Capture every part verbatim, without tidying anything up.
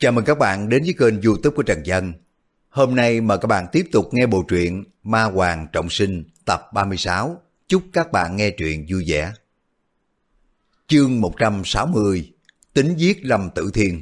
Chào mừng các bạn đến với kênh YouTube của Trần Dân. Hôm nay mời các bạn tiếp tục nghe bộ truyện Ma Hoàng Trọng Sinh tập ba mươi sáu. Chúc các bạn nghe truyện vui vẻ. Chương một trăm sáu mươi. Tính giết Lâm Tử Thiên.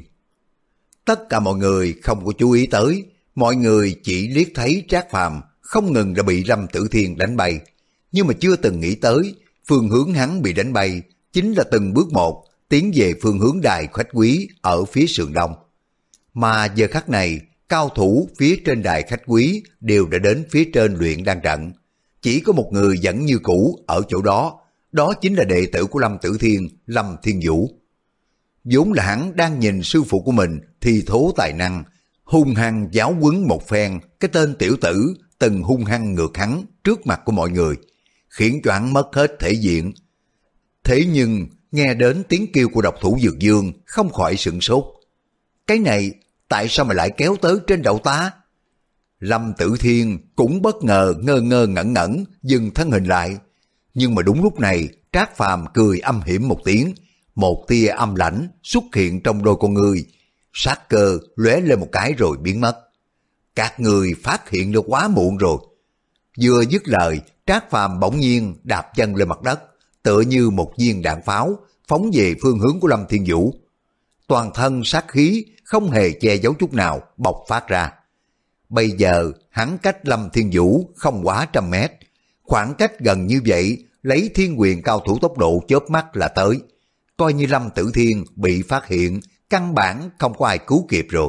Tất cả mọi người không có chú ý tới, mọi người chỉ liếc thấy Trác Phàm không ngừng đã bị Lâm Tử Thiên đánh bay, nhưng mà chưa từng nghĩ tới phương hướng hắn bị đánh bay chính là từng bước một tiến về phương hướng đài khách quý ở phía sườn đông. Mà giờ khắc này, cao thủ phía trên đài khách quý đều đã đến phía trên luyện đan trận. Chỉ có một người vẫn như cũ ở chỗ đó, đó chính là đệ tử của Lâm Tử Thiên, Lâm Thiên Vũ. Vốn là hắn đang nhìn sư phụ của mình thi thố tài năng, hung hăng giáo huấn một phen cái tên tiểu tử từng hung hăng ngược hắn trước mặt của mọi người, khiến cho hắn mất hết thể diện. Thế nhưng nghe đến tiếng kêu của độc thủ Dược Dương không khỏi sửng sốt. Cái này tại sao mà lại kéo tới trên đầu ta? Lâm Tử Thiên cũng bất ngờ ngơ ngơ ngẩn ngẩn dừng thân hình lại. Nhưng mà đúng lúc này Trác Phàm cười âm hiểm một tiếng, một tia âm lãnh xuất hiện trong đôi con người, sát cơ lóe lên một cái rồi biến mất. Các người phát hiện được quá muộn rồi. Vừa dứt lời, Trác Phàm bỗng nhiên đạp chân lên mặt đất, tựa như một viên đạn pháo phóng về phương hướng của Lâm Thiên Vũ. Toàn thân sát khí không hề che giấu chút nào bộc phát ra. Bây giờ hắn cách Lâm Thiên Vũ không quá trăm mét, khoảng cách gần như vậy lấy thiên quyền cao thủ tốc độ chớp mắt là tới. Coi như Lâm Tử Thiên bị phát hiện, căn bản không có ai cứu kịp rồi.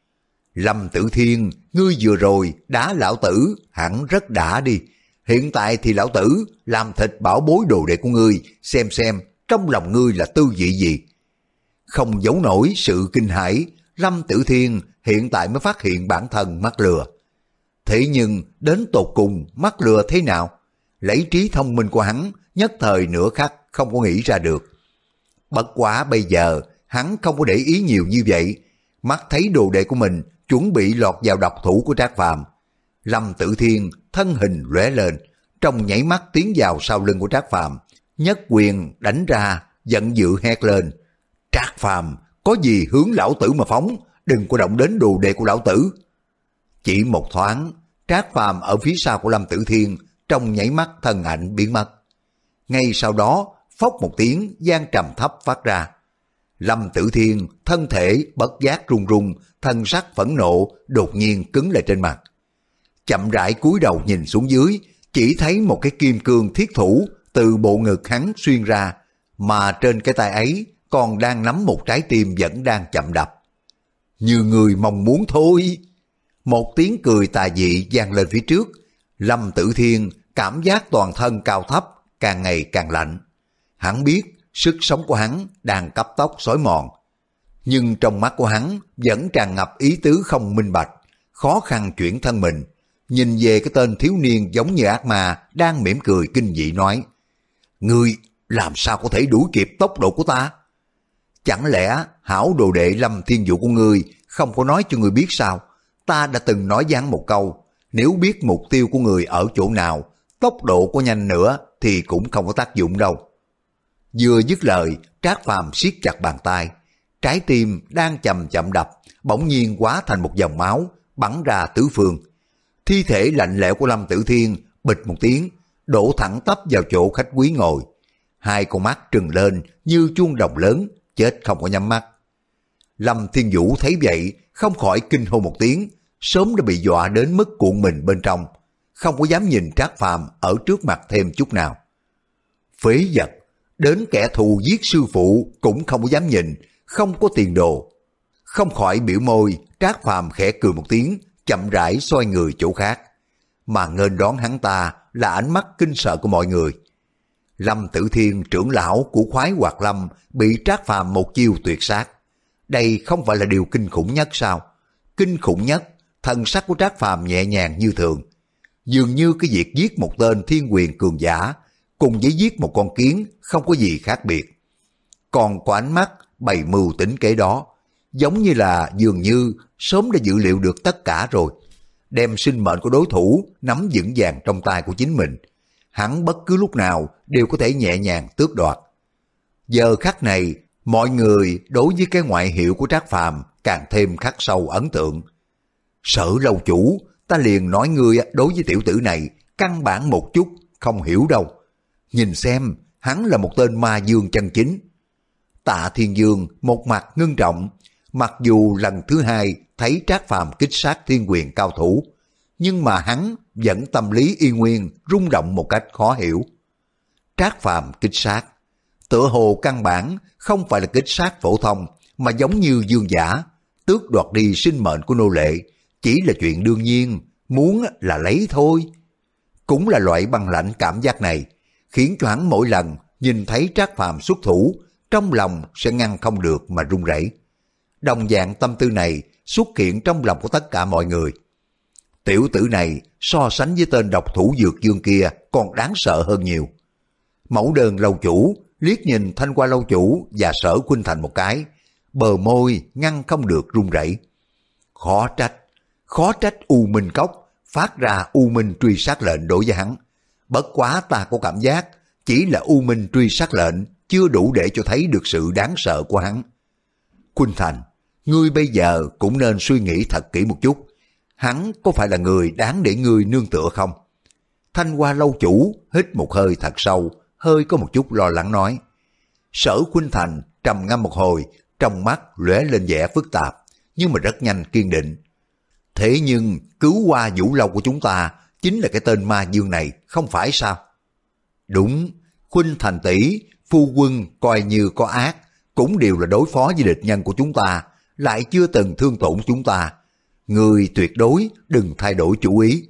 Lâm Tử Thiên, ngươi vừa rồi đá lão tử hẳn rất đã đi. Hiện tại thì lão tử làm thịt bảo bối đồ đệ của ngươi, xem xem trong lòng ngươi là tư vị gì. Không giấu nổi sự kinh hãi, Lâm Tử Thiên hiện tại mới phát hiện bản thân mắc lừa. Thế nhưng đến tột cùng mắc lừa thế nào? Lấy trí thông minh của hắn nhất thời nửa khắc không có nghĩ ra được. Bất quá bây giờ hắn không có để ý nhiều như vậy, mắt thấy đồ đệ của mình chuẩn bị lọt vào độc thủ của Trác Phàm. Lâm Tử Thiên thân hình lóe lên, trong nhảy mắt tiến vào sau lưng của Trác Phàm, nhất quyền đánh ra, giận dữ hét lên: Trác Phàm, có gì hướng lão tử mà phóng, đừng có động đến đồ đệ của lão tử. Chỉ một thoáng, Trác Phàm ở phía sau của Lâm Tử Thiên trong nhảy mắt thân ảnh biến mất. Ngay sau đó, phốc một tiếng vang trầm thấp phát ra. Lâm Tử Thiên thân thể bất giác run run, thân sắc phẫn nộ đột nhiên cứng lại trên mặt. Chậm rãi cúi đầu nhìn xuống dưới, chỉ thấy một cái kim cương thiết thủ từ bộ ngực hắn xuyên ra, mà trên cái tay ấy còn đang nắm một trái tim vẫn đang chậm đập. Như người mong muốn thôi. Một tiếng cười tà dị vang lên phía trước. Lâm Tử Thiên cảm giác toàn thân cao thấp càng ngày càng lạnh. Hắn biết sức sống của hắn đang cấp tốc xói mòn, nhưng trong mắt của hắn vẫn tràn ngập ý tứ không minh bạch, khó khăn chuyển thân mình. Nhìn về cái tên thiếu niên giống như ác ma đang mỉm cười kinh dị nói: Ngươi làm sao có thể đuổi kịp tốc độ của ta? Chẳng lẽ hảo đồ đệ Lâm Thiên Vũ của ngươi không có nói cho ngươi biết sao? Ta đã từng nói với hắn một câu, nếu biết mục tiêu của người ở chỗ nào, tốc độ có nhanh nữa thì cũng không có tác dụng đâu. Vừa dứt lời, Trác Phàm siết chặt bàn tay, trái tim đang chậm chậm đập bỗng nhiên hóa thành một dòng máu bắn ra tứ phương. Thi thể lạnh lẽo của Lâm Tử Thiên bịch một tiếng đổ thẳng tắp vào chỗ khách quý ngồi, hai con mắt trừng lên như chuông đồng lớn, chết không có nhắm mắt. Lâm Thiên Vũ thấy vậy không khỏi kinh hô một tiếng, sớm đã bị dọa đến mức cuộn mình bên trong, không có dám nhìn Trác Phàm ở trước mặt thêm chút nào. Phế vật, đến kẻ thù giết sư phụ cũng không có dám nhìn, không có tiền đồ. Không khỏi biểu môi, Trác Phàm khẽ cười một tiếng, chậm rãi xoay người chỗ khác, mà nghênh đón hắn ta là ánh mắt kinh sợ của mọi người. Lâm Tử Thiên, trưởng lão của Khoái Hoạt Lâm, bị Trác Phàm một chiêu tuyệt sát. Đây không phải là điều kinh khủng nhất sao? Kinh khủng nhất, thần sắc của Trác Phàm nhẹ nhàng như thường, dường như cái việc giết một tên thiên quyền cường giả cùng với giết một con kiến không có gì khác biệt. Còn có ánh mắt bày mưu tính kế đó, giống như là dường như sớm đã dự liệu được tất cả rồi, đem sinh mệnh của đối thủ nắm vững vàng trong tay của chính mình. Hắn bất cứ lúc nào đều có thể nhẹ nhàng tước đoạt. Giờ khắc này, mọi người đối với cái ngoại hiệu của Trác Phàm càng thêm khắc sâu ấn tượng. Sở lâu chủ, ta liền nói ngươi đối với tiểu tử này căn bản một chút không hiểu đâu. Nhìn xem, hắn là một tên ma dương chân chính. Tạ Thiên Dương một mặt ngưng trọng, mặc dù lần thứ hai thấy Trác Phàm kích sát thiên quyền cao thủ, nhưng mà hắn vẫn tâm lý y nguyên rung động một cách khó hiểu. Trác Phàm kích sát, tựa hồ căn bản không phải là kích sát phổ thông, mà giống như dương giả, tước đoạt đi sinh mệnh của nô lệ, chỉ là chuyện đương nhiên, muốn là lấy thôi. Cũng là loại băng lãnh cảm giác này, khiến cho hắn mỗi lần nhìn thấy Trác Phàm xuất thủ, trong lòng sẽ ngăn không được mà run rẩy. Đồng dạng tâm tư này xuất hiện trong lòng của tất cả mọi người. Tiểu tử này so sánh với tên độc thủ dược dương kia còn đáng sợ hơn nhiều. Mẫu đơn lâu chủ liếc nhìn Thanh Hoa lâu chủ và Sở Khuynh Thành một cái, bờ môi ngăn không được run rẩy. Khó trách, khó trách U Minh Cốc phát ra U Minh truy sát lệnh đối với hắn. Bất quá ta có cảm giác chỉ là U Minh truy sát lệnh chưa đủ để cho thấy được sự đáng sợ của hắn. Khuynh Thành, ngươi bây giờ cũng nên suy nghĩ thật kỹ một chút. Hắn có phải là người đáng để ngươi nương tựa không? Thanh Hoa lâu chủ hít một hơi thật sâu, hơi có một chút lo lắng nói. Sở Khuynh Thành trầm ngâm một hồi, trong mắt lóe lên vẻ phức tạp, nhưng mà rất nhanh kiên định. Thế nhưng cứu Hoa Vũ Lâu của chúng ta chính là cái tên ma dương này, không phải sao? Đúng, Khuynh Thành tỷ, phu quân coi như có ác, cũng đều là đối phó với địch nhân của chúng ta, lại chưa từng thương tổn chúng ta. Người tuyệt đối đừng thay đổi chủ ý.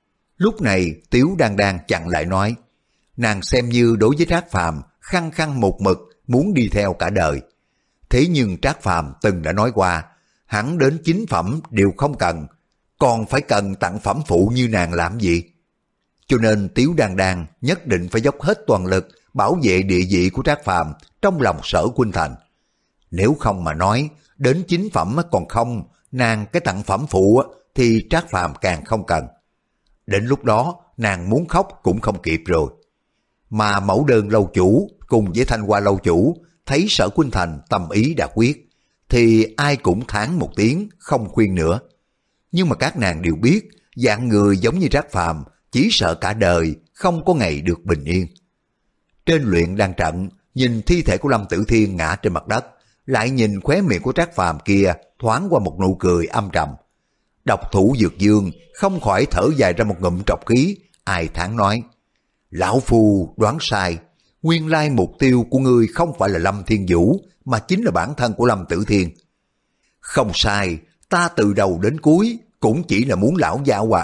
Lúc này Tiếu Đan Đan chặn lại nói, nàng xem như đối với Trác Phàm khăng khăng một mực muốn đi theo cả đời. Thế nhưng Trác Phàm từng đã nói qua, hắn đến chính phẩm đều không cần, còn phải cần tặng phẩm phụ như nàng làm gì? Cho nên Tiếu Đan Đan nhất định phải dốc hết toàn lực bảo vệ địa vị của Trác Phàm trong lòng Sở Khuynh Thành. Nếu không mà nói, đến chính phẩm còn không, nàng cái tặng phẩm phụ thì Trác Phàm càng không cần. Đến lúc đó nàng muốn khóc cũng không kịp rồi. Mà mẫu đơn lâu chủ cùng với Thanh Hoa lâu chủ thấy Sở Khuynh Thành tâm ý đã quyết, thì ai cũng thán một tiếng không khuyên nữa. Nhưng mà các nàng đều biết, dạng người giống như Trác Phàm chỉ sợ cả đời không có ngày được bình yên. Trên luyện đan trận, nhìn thi thể của Lâm Tử Thiên ngã trên mặt đất, lại nhìn khóe miệng của Trác Phàm kia thoáng qua một nụ cười âm trầm. Độc thủ Dược Dương không khỏi thở dài ra một ngụm trọc khí, ai thán nói: Lão Phu đoán sai, nguyên lai mục tiêu của ngươi không phải là Lâm Thiên Vũ, mà chính là bản thân của Lâm Tử Thiên. Không sai, ta từ đầu đến cuối cũng chỉ là muốn lão gia hòa.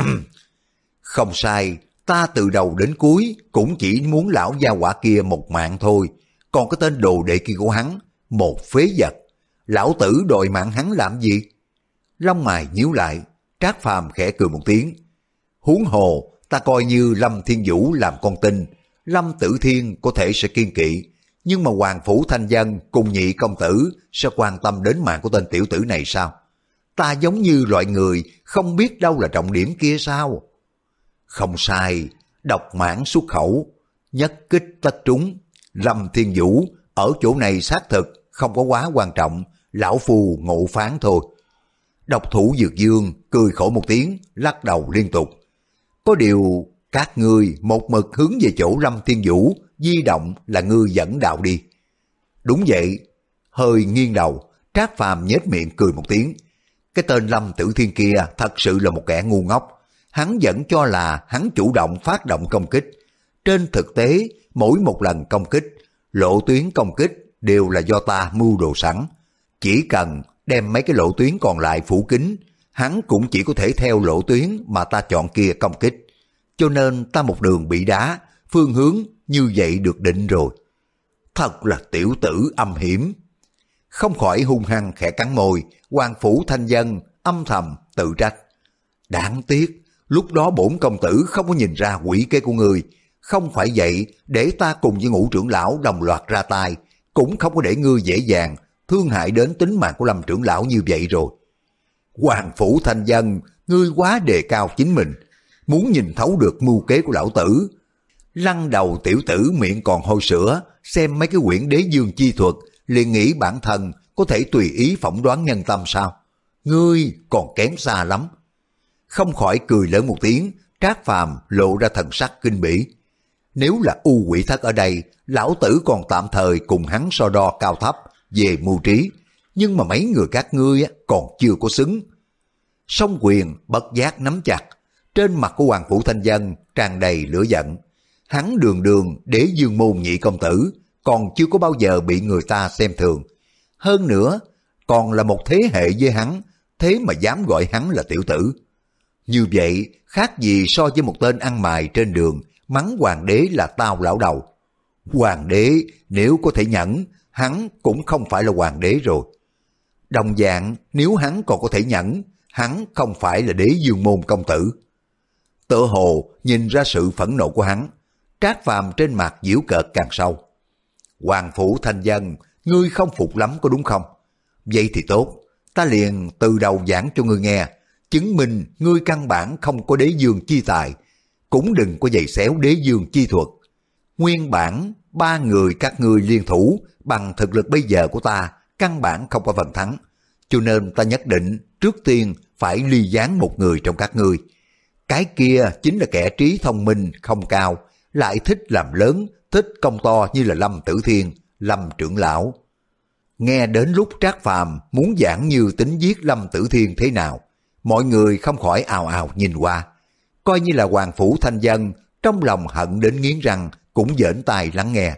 Không sai, ta từ đầu đến cuối cũng chỉ muốn lão gia hỏa kia một mạng thôi, còn cái tên đồ đệ kia của hắn, một phế vật. Lão tử đòi mạng hắn làm gì? Lông mày nhíu lại, Trác Phàm khẽ cười một tiếng. Huống hồ, ta coi như Lâm Thiên Vũ làm con tin, Lâm Tử Thiên có thể sẽ kiên kỵ, nhưng mà Hoàng Phủ Thanh Dân cùng nhị công tử sẽ quan tâm đến mạng của tên tiểu tử này sao? Ta giống như loại người không biết đâu là trọng điểm kia sao? Không sai, độc mãn xuất khẩu, nhất kích tất trúng. Lâm Thiên Vũ ở chỗ này xác thực không có quá quan trọng, lão phu ngộ phán thôi. Độc thủ Dược Dương cười khổ một tiếng, lắc đầu liên tục. Có điều các ngươi một mực hướng về chỗ Lâm Thiên Vũ di động là ngươi dẫn đạo đi. Đúng vậy. Hơi nghiêng đầu, Trác Phàm nhếch miệng cười một tiếng. Cái tên Lâm Tử Thiên kia thật sự là một kẻ ngu ngốc. Hắn vẫn cho là hắn chủ động phát động công kích. Trên thực tế, mỗi một lần công kích, lộ tuyến công kích đều là do ta mưu đồ sẵn. Chỉ cần đem mấy cái lộ tuyến còn lại phủ kín, hắn cũng chỉ có thể theo lộ tuyến mà ta chọn kia công kích. Cho nên ta một đường bị đá, phương hướng như vậy được định rồi. Thật là tiểu tử âm hiểm. Không khỏi hung hăng khẽ cắn môi, Hoàng Phủ Thanh Dân âm thầm tự trách. Đáng tiếc, lúc đó bổn công tử không có nhìn ra quỷ kế của người. Không phải vậy, để ta cùng với Ngũ trưởng lão đồng loạt ra tay, cũng không có để ngươi dễ dàng thương hại đến tính mạng của Lâm trưởng lão như vậy rồi. Hoàng Phủ Thanh Dân, ngươi quá đề cao chính mình, muốn nhìn thấu được mưu kế của lão tử. Lăn đầu tiểu tử miệng còn hôi sữa, xem mấy cái quyển Đế Dương chi thuật, liền nghĩ bản thân có có thể tùy ý phỏng đoán nhân tâm sao? Ngươi còn kém xa lắm. Không khỏi cười lớn một tiếng, Trác Phàm lộ ra thần sắc kinh bỉ. Nếu là U Quỷ Thất ở đây, lão tử còn tạm thời cùng hắn so đo cao thấp về mưu trí, nhưng mà mấy người các ngươi còn chưa có xứng. Song quyền bất giác nắm chặt, trên mặt của Hoàng Phủ Thanh Dân tràn đầy lửa giận. Hắn đường đường Đế Dương môn nhị công tử, còn chưa có bao giờ bị người ta xem thường. Hơn nữa, còn là một thế hệ với hắn, thế mà dám gọi hắn là tiểu tử. Như vậy, khác gì so với một tên ăn mày trên đường, mắng hoàng đế là tao lão đầu. Hoàng đế nếu có thể nhẫn, hắn cũng không phải là hoàng đế rồi. Đồng dạng, nếu hắn còn có thể nhẫn, hắn không phải là Đế Dương môn công tử. Tựa hồ nhìn ra sự phẫn nộ của hắn, Trác Phàm trên mặt giễu cợt càng sâu. Hoàng Phủ Thanh Dân, ngươi không phục lắm có đúng không? Vậy thì tốt, ta liền từ đầu giảng cho ngươi nghe, chứng minh ngươi căn bản không có Đế Dương chi tài, cũng đừng có giày xéo Đế Dương chi thuật. Nguyên bản, ba người các ngươi liên thủ bằng thực lực bây giờ của ta, căn bản không có phần thắng, cho nên ta nhất định trước tiên phải ly gián một người trong các ngươi. Cái kia chính là kẻ trí thông minh không cao, lại thích làm lớn, thích công to như là Lâm Tử Thiên, Lâm trưởng lão. Nghe đến lúc Trác Phàm muốn giảng như tính giết Lâm Tử Thiên thế nào, mọi người không khỏi ào ào nhìn qua. Coi như là Hoàng Phủ Thanh Dân, trong lòng hận đến nghiến răng, cũng giỡn tai lắng nghe.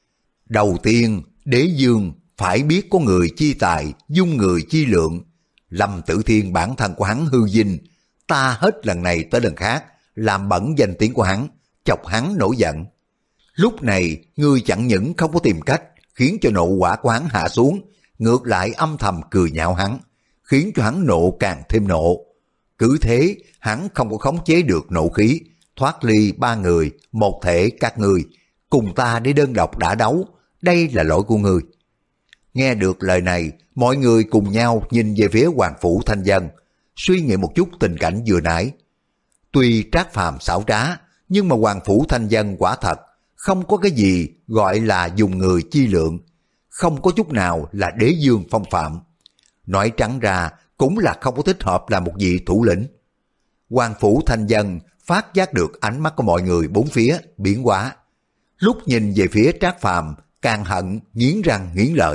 Đầu tiên, Đế Dương phải biết có người chi tài, dung người chi lượng. Lâm Tử Thiên bản thân của hắn hư dinh, ta hết lần này tới lần khác, làm bẩn danh tiếng của hắn, chọc hắn nổi giận. Lúc này, ngươi chẳng những không có tìm cách khiến cho nộ quả của hắn hạ xuống, ngược lại âm thầm cười nhạo hắn, khiến cho hắn nộ càng thêm nộ. Cứ thế, hắn không có khống chế được nộ khí, thoát ly ba người, một thể các ngươi, cùng ta để đơn độc đả đấu, đây là lỗi của ngươi. Nghe được lời này, mọi người cùng nhau nhìn về phía Hoàng Phủ Thanh Dân, suy nghĩ một chút tình cảnh vừa nãy. Tuy Trác Phàm xảo trá, nhưng mà Hoàng Phủ Thanh Dân quả thật không có cái gì gọi là dùng người chi lượng, không có chút nào là Đế Dương phong phạm. Nói trắng ra cũng là không có thích hợp là một vị thủ lĩnh. Hoàng Phủ Thanh Dân phát giác được ánh mắt của mọi người bốn phía biến hóa. Lúc nhìn về phía Trác Phàm càng hận nghiến răng nghiến lợi.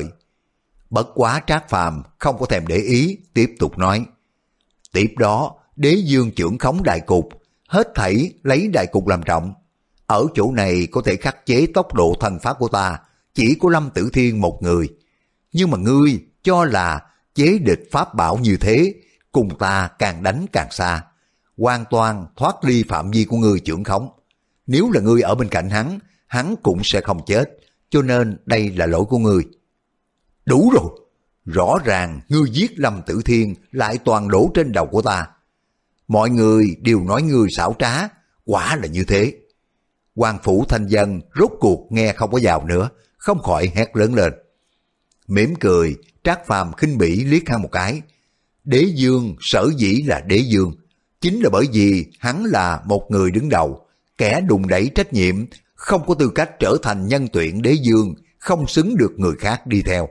Bất quá Trác Phàm không có thèm để ý, tiếp tục nói. Tiếp đó, Đế Dương trưởng khống đại cục, hết thảy lấy đại cục làm trọng. Ở chỗ này có thể khắc chế tốc độ thần pháp của ta, chỉ có Lâm Tử Thiên một người. Nhưng mà ngươi cho là chế địch pháp bảo như thế, cùng ta càng đánh càng xa, hoàn toàn thoát ly phạm vi của ngươi trưởng khống. Nếu là ngươi ở bên cạnh hắn, hắn cũng sẽ không chết, cho nên đây là lỗi của ngươi. Đủ rồi, rõ ràng ngươi giết Lâm Tử Thiên lại toàn đổ trên đầu của ta. Mọi người đều nói ngươi xảo trá, quả là như thế. Hoàng Phủ Thanh Dân rốt cuộc nghe không có vào nữa, không khỏi hét lớn lên. Mỉm cười, Trác Phàm khinh bỉ liếc hắn một cái. Đế Dương sở dĩ là Đế Dương, chính là bởi vì hắn là một người đứng đầu, kẻ đùn đẩy trách nhiệm, không có tư cách trở thành nhân tuyển Đế Dương, không xứng được người khác đi theo.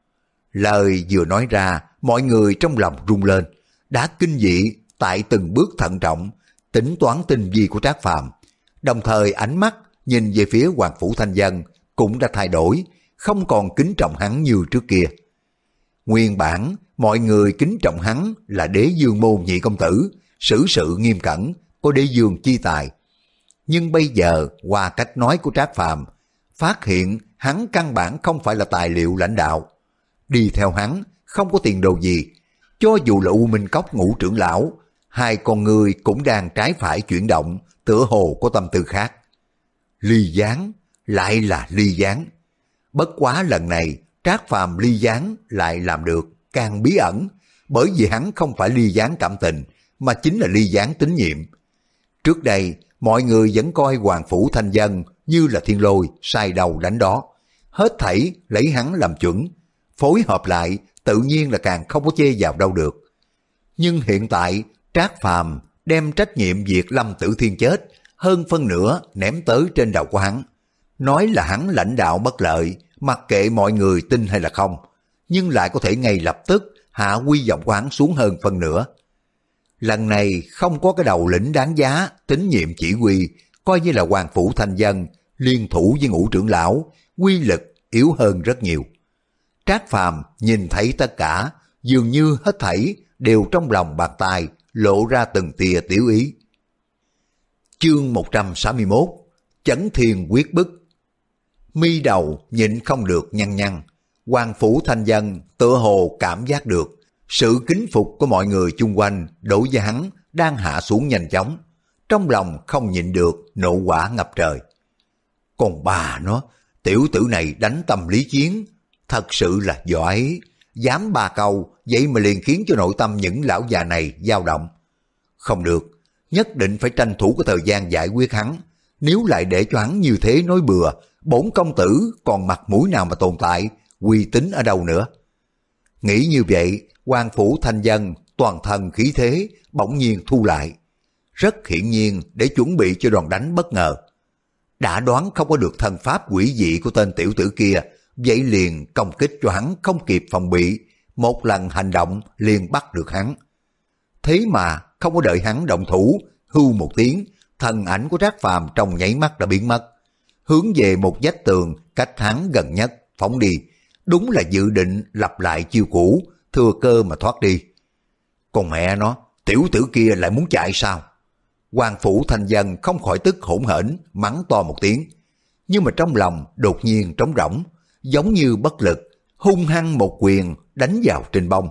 Lời vừa nói ra, mọi người trong lòng rung lên, đã kinh dị tại từng bước thận trọng, tính toán tinh vi của Trác Phàm. Đồng thời ánh mắt nhìn về phía Hoàng Phủ Thanh Dân cũng đã thay đổi, không còn kính trọng hắn như trước kia. Nguyên bản, mọi người kính trọng hắn là Đế Dương môn nhị công tử, xử sự nghiêm cẩn, có Đế Dương chi tài. Nhưng bây giờ, qua cách nói của Trác Phàm, phát hiện hắn căn bản không phải là tài liệu lãnh đạo. Đi theo hắn, không có tiền đồ gì. Cho dù là U Minh Cốc ngũ trưởng lão, hai con người cũng đang trái phải chuyển động, tựa hồ có tâm tư khác. Ly gián, lại là ly gián. Bất quá lần này, Trác Phàm ly gián lại làm được, càng bí ẩn, bởi vì hắn không phải ly gián cảm tình, mà chính là ly gián tín nhiệm. Trước đây, mọi người vẫn coi Hoàng Phủ Thanh Dân như là thiên lôi, sai đầu đánh đó. Hết thảy lấy hắn làm chuẩn, phối hợp lại tự nhiên là càng không có chê vào đâu được. Nhưng hiện tại, Trác Phàm đem trách nhiệm việc Lâm Tử Thiên chết, hơn phân nửa ném tới trên đầu của hắn. Nói là hắn lãnh đạo bất lợi, mặc kệ mọi người tin hay là không. nhưng lại có thể ngay lập tức hạ quy vọng của hắn xuống hơn phân nửa. Lần này không có cái đầu lĩnh đáng giá, tín nhiệm chỉ huy, coi như là Hoàng Phủ Thanh Dân liên thủ với Ngũ trưởng lão, quy lực yếu hơn rất nhiều. Trác Phàm nhìn thấy tất cả, dường như hết thảy đều trong lòng bàn tay lộ ra từng tia tiểu ý. Chương một trăm sáu mươi mốt, Chấn Thiên Quyết Bức. Mi đầu nhịn không được nhăn nhăn, Hoàng Phủ Thanh Dân tựa hồ cảm giác được sự kính phục của mọi người chung quanh đối với hắn đang hạ xuống nhanh chóng, trong lòng không nhịn được nộ quả ngập trời. Còn bà nó, tiểu tử này đánh tâm lý chiến, thật sự là giỏi, dám ba câu, vậy mà liền khiến cho nội tâm những lão già này dao động. Không được, nhất định phải tranh thủ cái thời gian giải quyết hắn, nếu lại để cho hắn như thế nói bừa, bổn công tử còn mặt mũi nào mà tồn tại, uy tín ở đâu nữa. Nghĩ như vậy, Hoàng Phủ Thanh Dân toàn thân khí thế bỗng nhiên thu lại, rất hiển nhiên để chuẩn bị cho đòn đánh bất ngờ. Đã đoán không có được thân pháp quỷ dị của tên tiểu tử kia, vậy liền công kích cho hắn không kịp phòng bị, một lần hành động liền bắt được hắn. Thế mà không có đợi hắn động thủ, hưu một tiếng, thân ảnh của Trác Phàm trong nháy mắt đã biến mất, hướng về một vách tường cách hắn gần nhất phóng đi, đúng là dự định lặp lại chiêu cũ, thừa cơ mà thoát đi. Còn mẹ nó, tiểu tử kia lại muốn chạy sao? Hoàng Phủ Thanh Dân không khỏi tức hỗn hển, mắng to một tiếng, nhưng mà trong lòng đột nhiên trống rỗng, giống như bất lực, hung hăng một quyền đánh vào trên bông.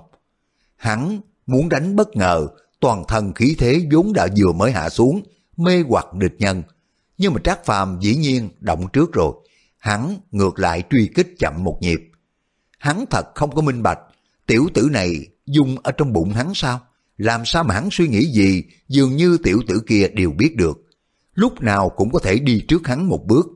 Hắn muốn đánh bất ngờ, toàn thân khí thế vốn đã vừa mới hạ xuống, mê hoặc địch nhân, nhưng mà Trác Phàm dĩ nhiên động trước rồi, hắn ngược lại truy kích chậm một nhịp. Hắn thật không có minh bạch, tiểu tử này dung ở trong bụng hắn sao? Làm sao mà hắn suy nghĩ gì, dường như tiểu tử kia đều biết được, lúc nào cũng có thể đi trước hắn một bước.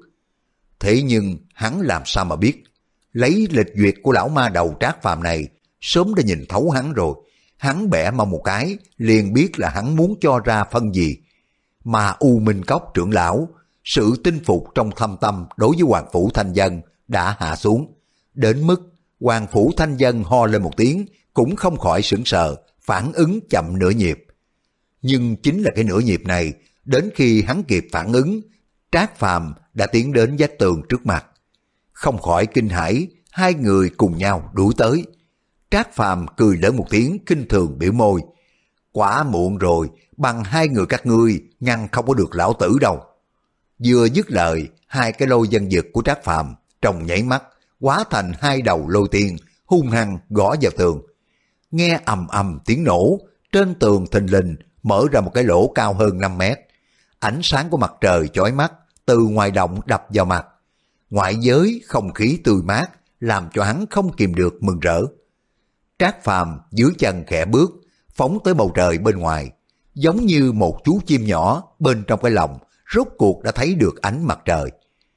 Thế nhưng hắn làm sao mà biết? Lấy lịch duyệt của lão ma đầu Trác Phàm này, sớm đã nhìn thấu hắn rồi. Hắn bẻ mà một cái, liền biết là hắn muốn cho ra phân gì. Mà U Minh Cốc trưởng lão, sự tinh phục trong thâm tâm đối với Hoàng Phủ Thanh Dân đã hạ xuống, đến mức Hoàng Phủ Thanh Dân ho lên một tiếng, cũng không khỏi sững sờ, phản ứng chậm nửa nhịp. Nhưng chính là cái nửa nhịp này, đến khi hắn kịp phản ứng, Trác Phàm đã tiến đến vách tường trước mặt. Không khỏi kinh hãi, hai người cùng nhau đuổi tới. Trác Phàm cười lớn một tiếng, khinh thường biểu môi. Quá muộn rồi, bằng hai người các ngươi ngăn không có được lão tử đâu. Vừa dứt lời, hai cái lôi dân dực của Trác Phàm trong nháy mắt hóa thành hai đầu lôi tiên, hung hăng gõ vào tường. Nghe ầm ầm tiếng nổ, trên tường thình lình mở ra một cái lỗ cao hơn năm mét. Ánh sáng của mặt trời chói mắt từ ngoài động đập vào mặt. Ngoại giới không khí tươi mát làm cho hắn không kìm được mừng rỡ. Trác Phàm dưới chân khẽ bước, phóng tới bầu trời bên ngoài, giống như một chú chim nhỏ bên trong cái lòng, rốt cuộc đã thấy được ánh mặt trời.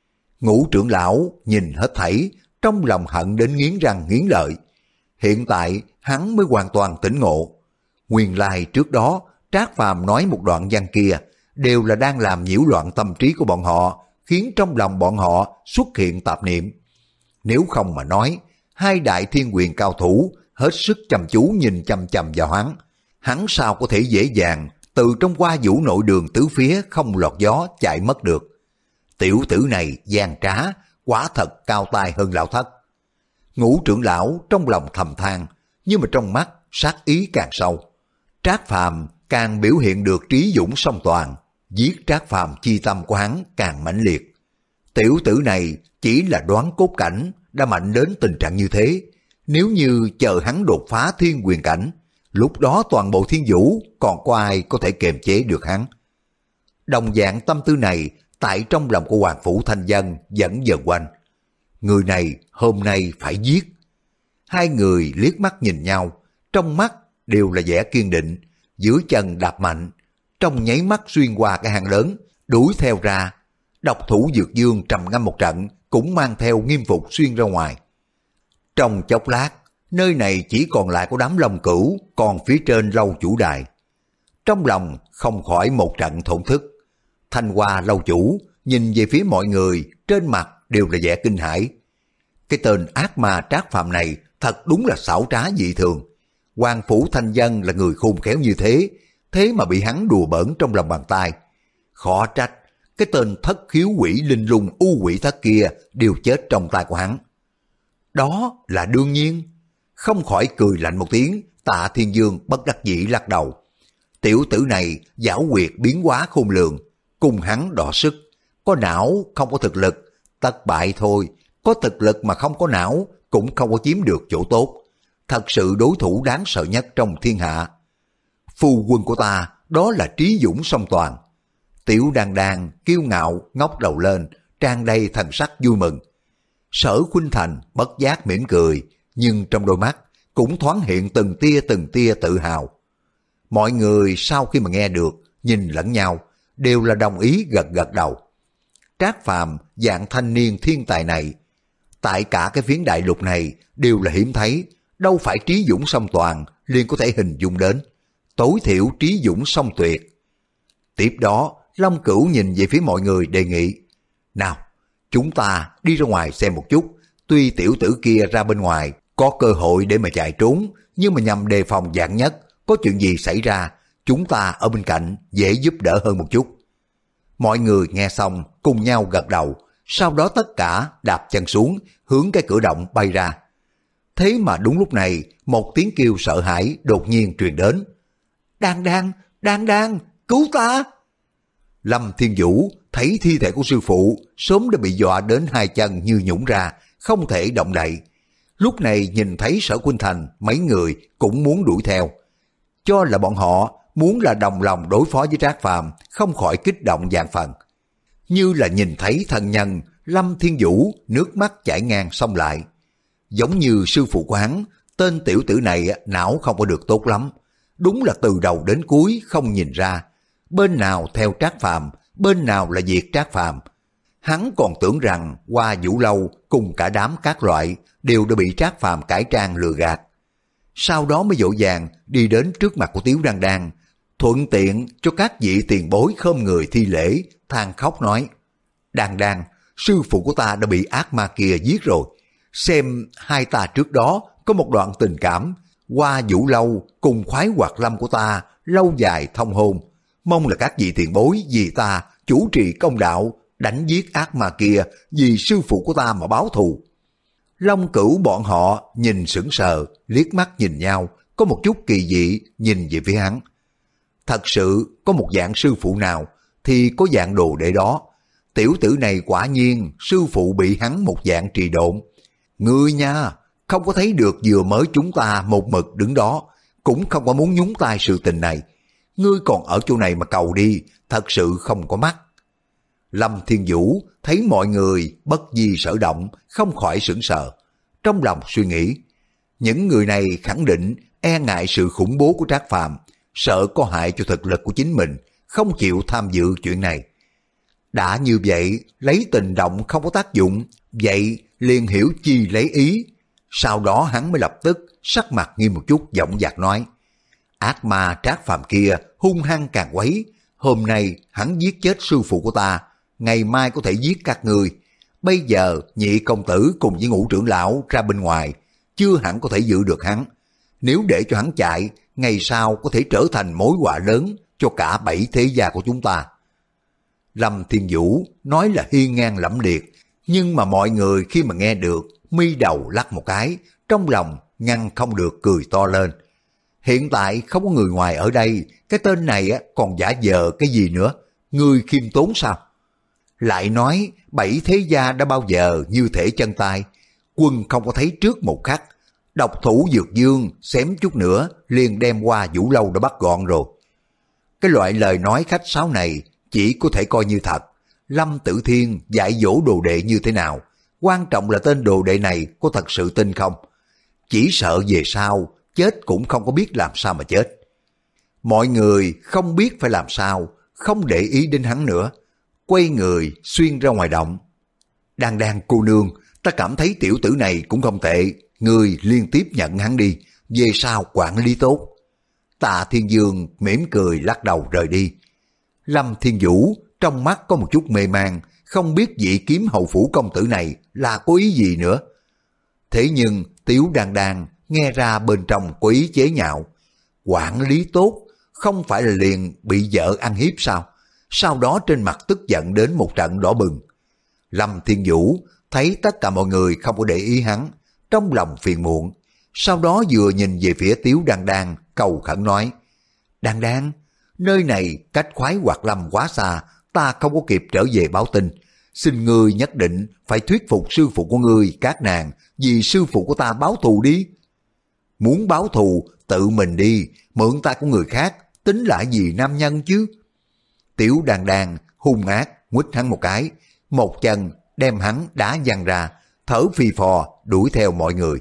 Ngũ trưởng lão nhìn hết thảy, trong lòng hận đến nghiến răng nghiến lợi. Hiện tại hắn mới hoàn toàn tỉnh ngộ. Nguyên lai trước đó Trác Phàm nói một đoạn văn kia đều là đang làm nhiễu loạn tâm trí của bọn họ, khiến trong lòng bọn họ xuất hiện tạp niệm. Nếu không mà nói, hai đại thiên quyền cao thủ hết sức chăm chú nhìn chăm chăm vào hắn, hắn sao có thể dễ dàng từ trong qua vũ nội đường tứ phía không lọt gió chạy mất được. Tiểu tử này gian trá, quả thật cao tay hơn lão thất. Ngũ trưởng lão trong lòng thầm than, nhưng mà trong mắt sát ý càng sâu. Trác Phàm càng biểu hiện được trí dũng song toàn, giết Trác Phàm chi tâm của hắn càng mãnh liệt. Tiểu tử này chỉ là đoán cốt cảnh đã mạnh đến tình trạng như thế. Nếu như chờ hắn đột phá thiên quyền cảnh, lúc đó toàn bộ thiên vũ còn có ai có thể kiềm chế được hắn. Đồng dạng tâm tư này tại trong lòng của Hoàng Phủ Thanh Dân vẫn dần quanh. Người này hôm nay phải giết. Hai người liếc mắt nhìn nhau, trong mắt đều là vẻ kiên định, dưới chân đạp mạnh, trong nháy mắt xuyên qua cái hang lớn, đuổi theo ra. Độc thủ Dược Dương trầm ngâm một trận, cũng mang theo Nghiêm Phục xuyên ra ngoài. Trong chốc lát, nơi này chỉ còn lại có đám Long Cửu, còn phía trên lâu chủ đài. Trong lòng không khỏi một trận thổn thức. Thanh Hoa lâu chủ nhìn về phía mọi người, trên mặt đều là vẻ kinh hãi. Cái tên ác ma Trác Phàm này thật đúng là xảo trá dị thường. Hoàng phủ thanh dân là người khôn khéo như thế, thế mà bị hắn đùa bỡn trong lòng bàn tay. Khó trách, cái tên thất khiếu quỷ linh lung u quỷ thất kia đều chết trong tay của hắn. Đó là đương nhiên. Không khỏi cười lạnh một tiếng, Tạ Thiên Dương bất đắc dĩ lắc đầu. Tiểu tử này giảo quyệt biến hóa khôn lường, cùng hắn đọ sức. Có não không có thực lực, tất bại thôi. Có thực lực mà không có não cũng không có chiếm được chỗ tốt. Thật sự đối thủ đáng sợ nhất trong thiên hạ. Phu quân của ta đó là trí dũng song toàn. Tiểu Đan Đan kiêu ngạo ngóc đầu lên, tràn đầy thần sắc vui mừng. Sở Khuynh Thành bất giác mỉm cười, nhưng trong đôi mắt cũng thoáng hiện từng tia từng tia tự hào. Mọi người sau khi mà nghe được, nhìn lẫn nhau, đều là đồng ý gật gật đầu. Trác Phàm dạng thanh niên thiên tài này, tại cả cái phiến đại lục này đều là hiếm thấy, đâu phải trí dũng song toàn liền có thể hình dung đến. Tối thiểu trí dũng song tuyệt. Tiếp đó, Long Cửu nhìn về phía mọi người đề nghị. Nào, chúng ta đi ra ngoài xem một chút. Tuy tiểu tử kia ra bên ngoài có cơ hội để mà chạy trốn, nhưng mà nhằm đề phòng vạn nhất, có chuyện gì xảy ra, chúng ta ở bên cạnh dễ giúp đỡ hơn một chút. Mọi người nghe xong cùng nhau gật đầu, sau đó tất cả đạp chân xuống, hướng cái cửa động bay ra. Thế mà đúng lúc này, một tiếng kêu sợ hãi đột nhiên truyền đến. Đan Đan, Đan Đan, cứu ta! Lâm Thiên Vũ thấy thi thể của sư phụ sớm đã bị dọa đến hai chân như nhũn ra, không thể động đậy. Lúc này nhìn thấy Sở Khuynh Thành, mấy người cũng muốn đuổi theo. Cho là bọn họ muốn là đồng lòng đối phó với Trác Phàm, không khỏi kích động vạn phần. Như là nhìn thấy thần nhân, Lâm Thiên Vũ nước mắt chảy ngang sông lại. Giống như sư phụ của hắn, tên tiểu tử này não không có được tốt lắm. Đúng là từ đầu đến cuối không nhìn ra. Bên nào theo Trác Phàm, bên nào là diệt Trác Phàm. Hắn còn tưởng rằng Hoa Vũ Lâu cùng cả đám các loại đều đã bị Trác Phàm cải trang lừa gạt. Sau đó mới dỗ dàng đi đến trước mặt của Tiếu Đan Đan, thuận tiện cho các vị tiền bối khom người thi lễ, than khóc nói: Đan Đan, sư phụ của ta đã bị ác ma kia giết rồi. Xem hai ta trước đó có một đoạn tình cảm, Hoa Vũ Lâu cùng khoái hoạt lâm của ta lâu dài thông hôn. Mong là các vị tiền bối vì ta chủ trì công đạo, đánh giết ác ma kia vì sư phụ của ta mà báo thù. Long Cửu bọn họ nhìn sững sờ, liếc mắt nhìn nhau, có một chút kỳ dị nhìn về phía hắn. Thật sự có một dạng sư phụ nào thì có dạng đồ đệ đó. Tiểu tử này quả nhiên sư phụ bị hắn một dạng trì độn. Ngươi nha, không có thấy được vừa mới chúng ta một mực đứng đó, cũng không có muốn nhúng tay sự tình này. Ngươi còn ở chỗ này mà cầu đi, thật sự không có mắt. Lâm Thiên Vũ thấy mọi người bất di sở động, không khỏi sững sờ. Trong lòng suy nghĩ, những người này khẳng định e ngại sự khủng bố của Trác Phàm, sợ có hại cho thực lực của chính mình, không chịu tham dự chuyện này. Đã như vậy, lấy tình động không có tác dụng, vậy liền hiểu chi lấy ý. Sau đó hắn mới lập tức sắc mặt nghiêm một chút, giọng dạc nói: Ác ma Trác Phàm kia hung hăng càng quấy, hôm nay hắn giết chết sư phụ của ta, ngày mai có thể giết các ngươi. Bây giờ nhị công tử cùng với ngũ trưởng lão ra bên ngoài, chưa hẳn có thể giữ được hắn. Nếu để cho hắn chạy, ngày sau có thể trở thành mối họa lớn cho cả bảy thế gia của chúng ta. Lâm Thiên Vũ nói là hiên ngang lẫm liệt, nhưng mà mọi người khi mà nghe được, mi đầu lắc một cái, trong lòng ngăn không được cười to lên. Hiện tại không có người ngoài ở đây, cái tên này còn giả vờ cái gì nữa, ngươi khiêm tốn sao? Lại nói bảy thế gia đã bao giờ như thể chân tay, quân không có thấy trước một khắc, độc thủ Dược Dương xém chút nữa liền đem qua Vũ Lâu đã bắt gọn rồi. Cái loại lời nói khách sáo này chỉ có thể coi như thật. Lâm Tử Thiên dạy dỗ đồ đệ như thế nào, quan trọng là tên đồ đệ này có thật sự tin không. Chỉ sợ về sau chết cũng không có biết làm sao mà chết. Mọi người không biết phải làm sao, không để ý đến hắn nữa, quay người xuyên ra ngoài động. Đan Đan cô nương, ta cảm thấy tiểu tử này cũng không tệ, người liên tiếp nhận hắn đi, về sau quản lý tốt. Tạ Thiên Dương mỉm cười lắc đầu rời đi. Lâm Thiên Vũ trong mắt có một chút mê man, không biết vị kiếm hầu phủ công tử này là có ý gì nữa. Thế nhưng Tiểu Đan Đan nghe ra bên trong có ý chế nhạo. Quản lý tốt, không phải là liền bị vợ ăn hiếp sao? Sau đó trên mặt tức giận đến một trận đỏ bừng. Lâm Thiên Vũ thấy tất cả mọi người không có để ý hắn, trong lòng phiền muộn. Sau đó vừa nhìn về phía Tiểu Đan Đan, cầu khẩn nói: Đan Đan, nơi này cách Khoái Hoạt Lâm quá xa, ta không có kịp trở về báo tin. Xin ngươi nhất định phải thuyết phục sư phụ của ngươi các nàng, vì sư phụ của ta báo thù đi. Muốn báo thù tự mình đi, mượn tay của người khác, tính lại gì nam nhân chứ? Tiểu Đan Đan hung ác nguýt hắn một cái, một chân đem hắn đá văng ra, thở phì phò đuổi theo mọi người.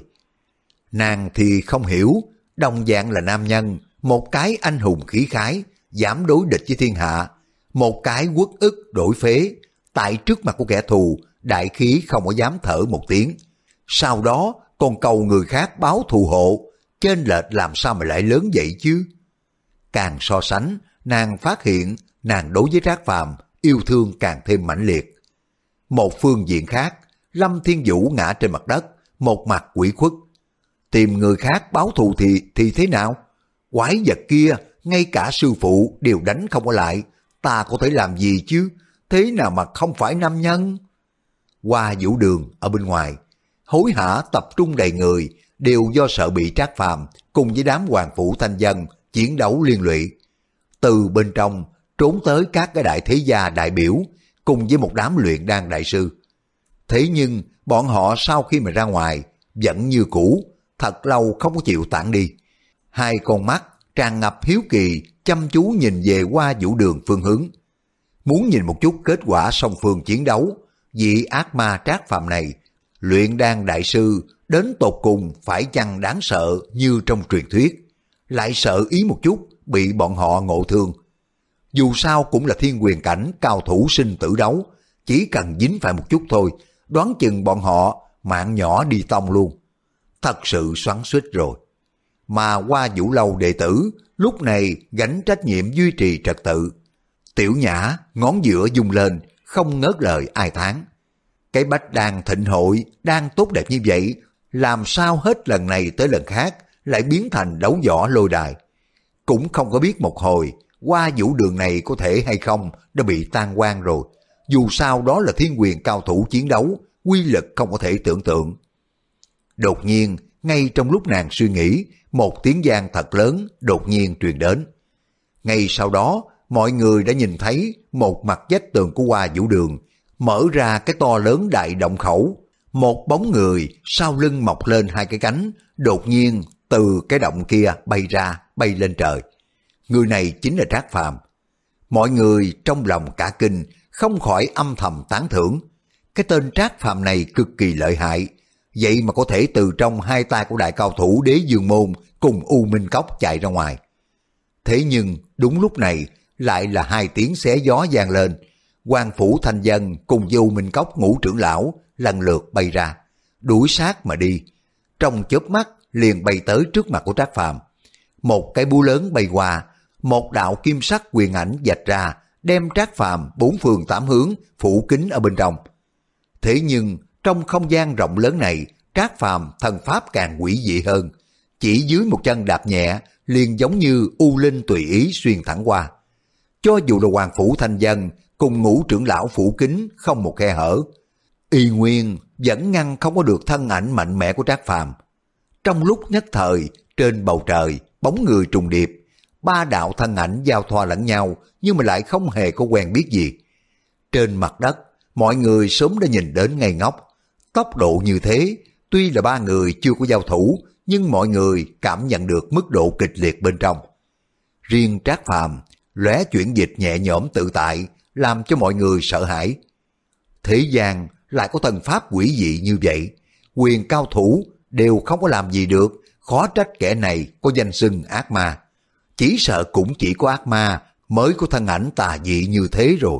Nàng thì không hiểu, đồng dạng là nam nhân, một cái anh hùng khí khái, dám đối địch với thiên hạ, một cái uất ức đổi phế, tại trước mặt của kẻ thù, đại khí không có dám thở một tiếng. Sau đó còn cầu người khác báo thù hộ, chênh lệch làm sao mà lại lớn vậy chứ? Càng so sánh, nàng phát hiện nàng đối với Trác Phàm yêu thương càng thêm mãnh liệt. Một phương diện khác, Lâm Thiên Vũ ngã trên mặt đất, một mặt quỷ khuất. Tìm người khác báo thù thì thì thế nào? Quái vật kia, ngay cả sư phụ đều đánh không có lại, ta có thể làm gì chứ? Thế nào mà không phải nam nhân? Qua Vũ Đường ở bên ngoài, hối hả tập trung đầy người, đều do sợ bị Trác Phàm cùng với đám hoàng phủ thanh dân chiến đấu liên lụy. Từ bên trong trốn tới các cái đại thế gia đại biểu cùng với một đám luyện đan đại sư. Thế nhưng bọn họ sau khi mà ra ngoài vẫn như cũ, thật lâu không có chịu tản đi. Hai con mắt tràn ngập hiếu kỳ chăm chú nhìn về qua Vũ Đường phương hướng. Muốn nhìn một chút kết quả song phương chiến đấu, vị ác ma Trác Phàm này, luyện đan đại sư đến tột cùng phải chăng đáng sợ như trong truyền thuyết, lại sợ ý một chút bị bọn họ ngộ thương. Dù sao cũng là thiên quyền cảnh cao thủ sinh tử đấu, chỉ cần dính phải một chút thôi, đoán chừng bọn họ mạng nhỏ đi tông luôn. Thật sự xoắn xuýt rồi. Mà Hoa Vũ Lâu đệ tử lúc này gánh trách nhiệm duy trì trật tự. Tiểu Nhã ngón giữa dung lên, không ngớt lời ai thán. Cái bách đan thịnh hội đang tốt đẹp như vậy, làm sao hết lần này tới lần khác lại biến thành đấu võ lôi đài. Cũng không có biết một hồi Hoa Vũ Đường này có thể hay không đã bị tan quan rồi. Dù sao đó là thiên quyền cao thủ chiến đấu, quy lực không có thể tưởng tượng. Đột nhiên, ngay trong lúc nàng suy nghĩ, một tiếng vang thật lớn đột nhiên truyền đến. Ngay sau đó, mọi người đã nhìn thấy một mặt vách tường của Hoa Vũ Đường, mở ra cái to lớn đại động khẩu. Một bóng người sau lưng mọc lên hai cái cánh, đột nhiên từ cái động kia bay ra, bay lên trời. Người này chính là Trác Phàm. Mọi người trong lòng cả kinh, không khỏi âm thầm tán thưởng. Cái tên Trác Phàm này cực kỳ lợi hại, vậy mà có thể từ trong hai tay của đại cao thủ Đế Dương Môn cùng U Minh Cốc chạy ra ngoài. Thế nhưng đúng lúc này lại là hai tiếng xé gió vang lên. Hoàng phủ Thanh Dân cùng với U Minh Cốc Ngũ trưởng lão lần lượt bay ra, đuổi sát mà đi. Trong chớp mắt liền bay tới trước mặt của Trác Phàm. Một cái búa lớn bay qua, một đạo kim sắc quyền ảnh vạch ra, đem Trác Phàm bốn phương tám hướng phủ kín ở bên trong. Thế nhưng trong không gian rộng lớn này, Trác Phàm thần pháp càng quỷ dị hơn, chỉ dưới một chân đạp nhẹ liền giống như u linh tùy ý xuyên thẳng qua. Cho dù là Hoàng phủ Thanh Dân cùng Ngũ trưởng lão phủ kín không một khe hở, y nguyên vẫn ngăn không có được thân ảnh mạnh mẽ của Trác Phàm. Trong lúc nhất thời, trên bầu trời bóng người trùng điệp, ba đạo thân ảnh giao thoa lẫn nhau nhưng mà lại không hề có quen biết gì. Trên mặt đất, mọi người sớm đã nhìn đến ngây ngốc. Tốc độ như thế, tuy là ba người chưa có giao thủ, nhưng mọi người cảm nhận được mức độ kịch liệt bên trong. Riêng Trác Phàm lóe chuyển dịch nhẹ nhõm tự tại, làm cho mọi người sợ hãi. Thế gian lại có thần pháp quỷ dị như vậy, quyền cao thủ đều không có làm gì được, khó trách kẻ này có danh xưng ác ma. Chỉ sợ cũng chỉ có ác ma mới có thân ảnh tà dị như thế rồi.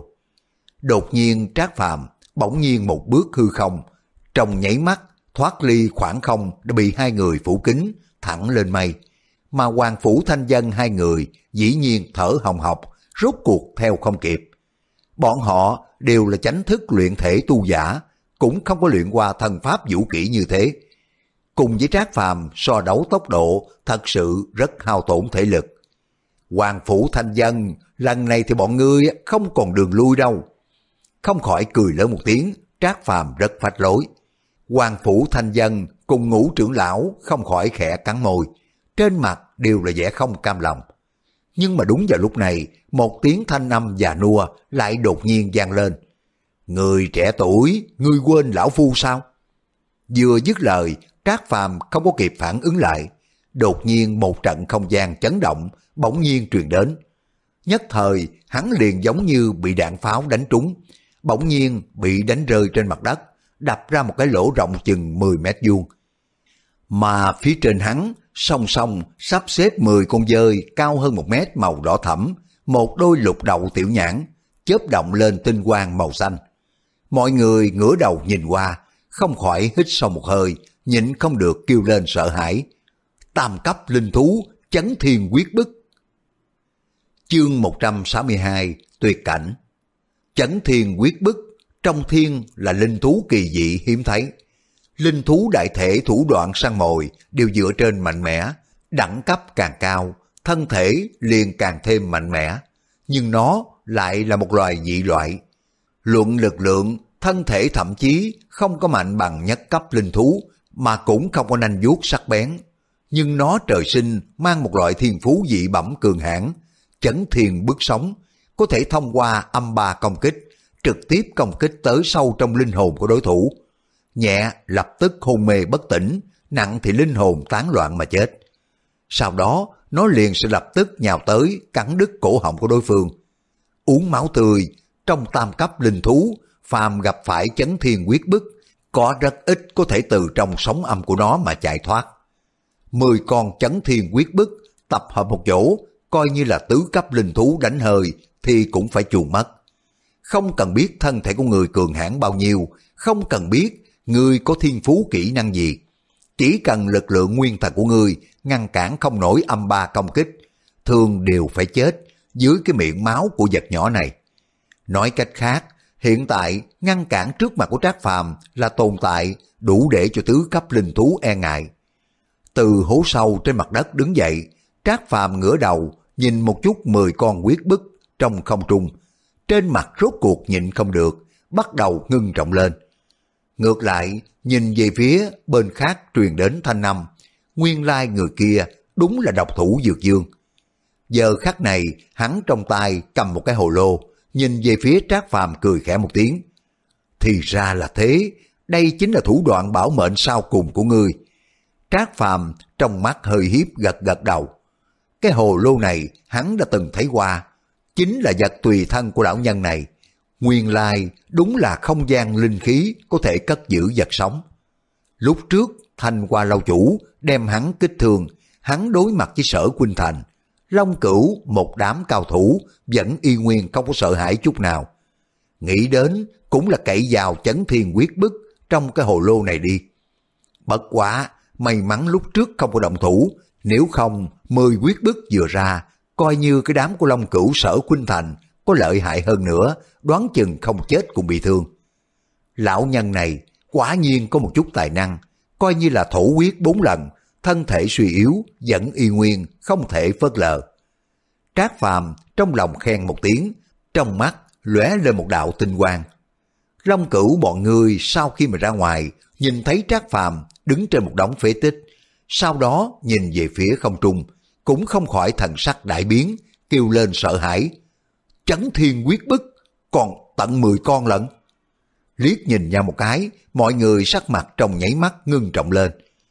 Đột nhiên Trác Phàm bỗng nhiên một bước hư không, trong nháy mắt thoát ly khoảng không đã bị hai người phủ kín thẳng lên mây. Mà Hoàng phủ Thanh Dân hai người dĩ nhiên thở hồng hộc, rốt cuộc theo không kịp. Bọn họ đều là chánh thức luyện thể tu giả, cũng không có luyện qua thần pháp vũ kỹ như thế. cùng với Trác Phàm so đấu tốc độ thật sự rất hao tổn thể lực. Hoàng phủ thanh dân, lần này thì bọn ngươi không còn đường lui đâu. Không khỏi cười lớn một tiếng, Trác Phàm rất phách lối. Hoàng phủ thanh dân cùng Ngũ trưởng lão không khỏi khẽ cắn môi, trên mặt đều là vẻ không cam lòng. Nhưng mà đúng vào lúc này, một tiếng thanh âm già nua lại đột nhiên vang lên. Người trẻ tuổi, ngươi quên lão phu sao? Vừa dứt lời, Trác Phàm không có kịp phản ứng lại. Đột nhiên một trận không gian chấn động bỗng nhiên truyền đến. Nhất thời hắn liền giống như bị đạn pháo đánh trúng, bỗng nhiên bị đánh rơi trên mặt đất, đập ra một cái lỗ rộng chừng mười mét vuông. Mà phía trên hắn song song sắp xếp mười con dơi cao hơn một mét màu đỏ thẫm, một đôi lục đầu tiểu nhãn chớp động lên tinh quang màu xanh. Mọi người ngửa đầu nhìn qua, không khỏi hít sâu một hơi, nhịn không được kêu lên sợ hãi. Tam cấp linh thú chấn thiên quyết bức. Chương một trăm sáu mươi hai, tuyệt cảnh. Chấn thiên quyết bức, trong thiên là linh thú kỳ dị hiếm thấy. Linh thú đại thể thủ đoạn săn mồi đều dựa trên mạnh mẽ, đẳng cấp càng cao, thân thể liền càng thêm mạnh mẽ. Nhưng nó lại là một loài dị loại. Luận lực lượng, thân thể thậm chí không có mạnh bằng nhất cấp linh thú, mà cũng không có nanh vuốt sắc bén. Nhưng nó trời sinh mang một loại thiên phú dị bẩm cường hãn, chấn thiên bức sóng, có thể thông qua âm ba công kích, trực tiếp công kích tới sâu trong linh hồn của đối thủ. Nhẹ lập tức hôn mê bất tỉnh, nặng thì linh hồn tán loạn mà chết. Sau đó nó liền sẽ lập tức nhào tới cắn đứt cổ họng của đối phương. Uống máu tươi, trong tam cấp linh thú, phàm gặp phải chấn thiên quyết bức, có rất ít có thể từ trong sóng âm của nó mà chạy thoát. Mười con chấn thiên quyết bức tập hợp một chỗ, coi như là tứ cấp linh thú đánh hơi thì cũng phải chuồn mất. Không cần biết thân thể của người cường hãn bao nhiêu, không cần biết người có thiên phú kỹ năng gì, chỉ cần lực lượng nguyên thần của người ngăn cản không nổi âm ba công kích, thường đều phải chết dưới cái miệng máu của vật nhỏ này. Nói cách khác, hiện tại ngăn cản trước mặt của Trác Phàm là tồn tại đủ để cho tứ cấp linh thú e ngại. Từ hố sâu trên mặt đất đứng dậy, Trác Phàm ngửa đầu nhìn một chút mười con quyết bức trong không trung, trên mặt rốt cuộc nhịn không được, bắt đầu ngưng trọng lên. Ngược lại, nhìn về phía bên khác truyền đến thanh âm, nguyên lai người kia đúng là độc thủ Dược Dương. Giờ khắc này, hắn trong tay cầm một cái hồ lô, nhìn về phía Trác Phàm cười khẽ một tiếng. Thì ra là thế, đây chính là thủ đoạn bảo mệnh sau cùng của ngươi. Trác Phàm trong mắt hơi hiếp gật gật đầu. Cái hồ lô này hắn đã từng thấy qua, chính là vật tùy thân của lão nhân này. Nguyên lai đúng là không gian linh khí có thể cất giữ vật sống. Lúc trước Thanh Hoa lâu chủ đem hắn kích thương, hắn đối mặt với Sở Khuynh Thành, Long Cửu một đám cao thủ vẫn y nguyên không có sợ hãi chút nào. Nghĩ đến cũng là cậy vào chấn thiên quyết bức trong cái hồ lô này đi. Bất quá may mắn lúc trước không có động thủ, nếu không mười quyết bức vừa ra, coi như cái đám của Long Cửu Sở Khuynh Thành có lợi hại hơn nữa, đoán chừng không chết cũng bị thương. Lão nhân này quả nhiên có một chút tài năng, coi như là thổ huyết bốn lần, thân thể suy yếu, vẫn y nguyên, không thể phớt lờ. Trác Phàm trong lòng khen một tiếng, trong mắt lóe lên một đạo tinh quang. Long Cửu bọn người sau khi mà ra ngoài, nhìn thấy Trác Phàm đứng trên một đống phế tích, sau đó nhìn về phía không trung, cũng không khỏi thần sắc đại biến, kêu lên sợ hãi. Chấn thiên quyết bức, còn tận mười con lận. Liếc nhìn nhau một cái, mọi người sắc mặt trong nháy mắt ngưng trọng lên.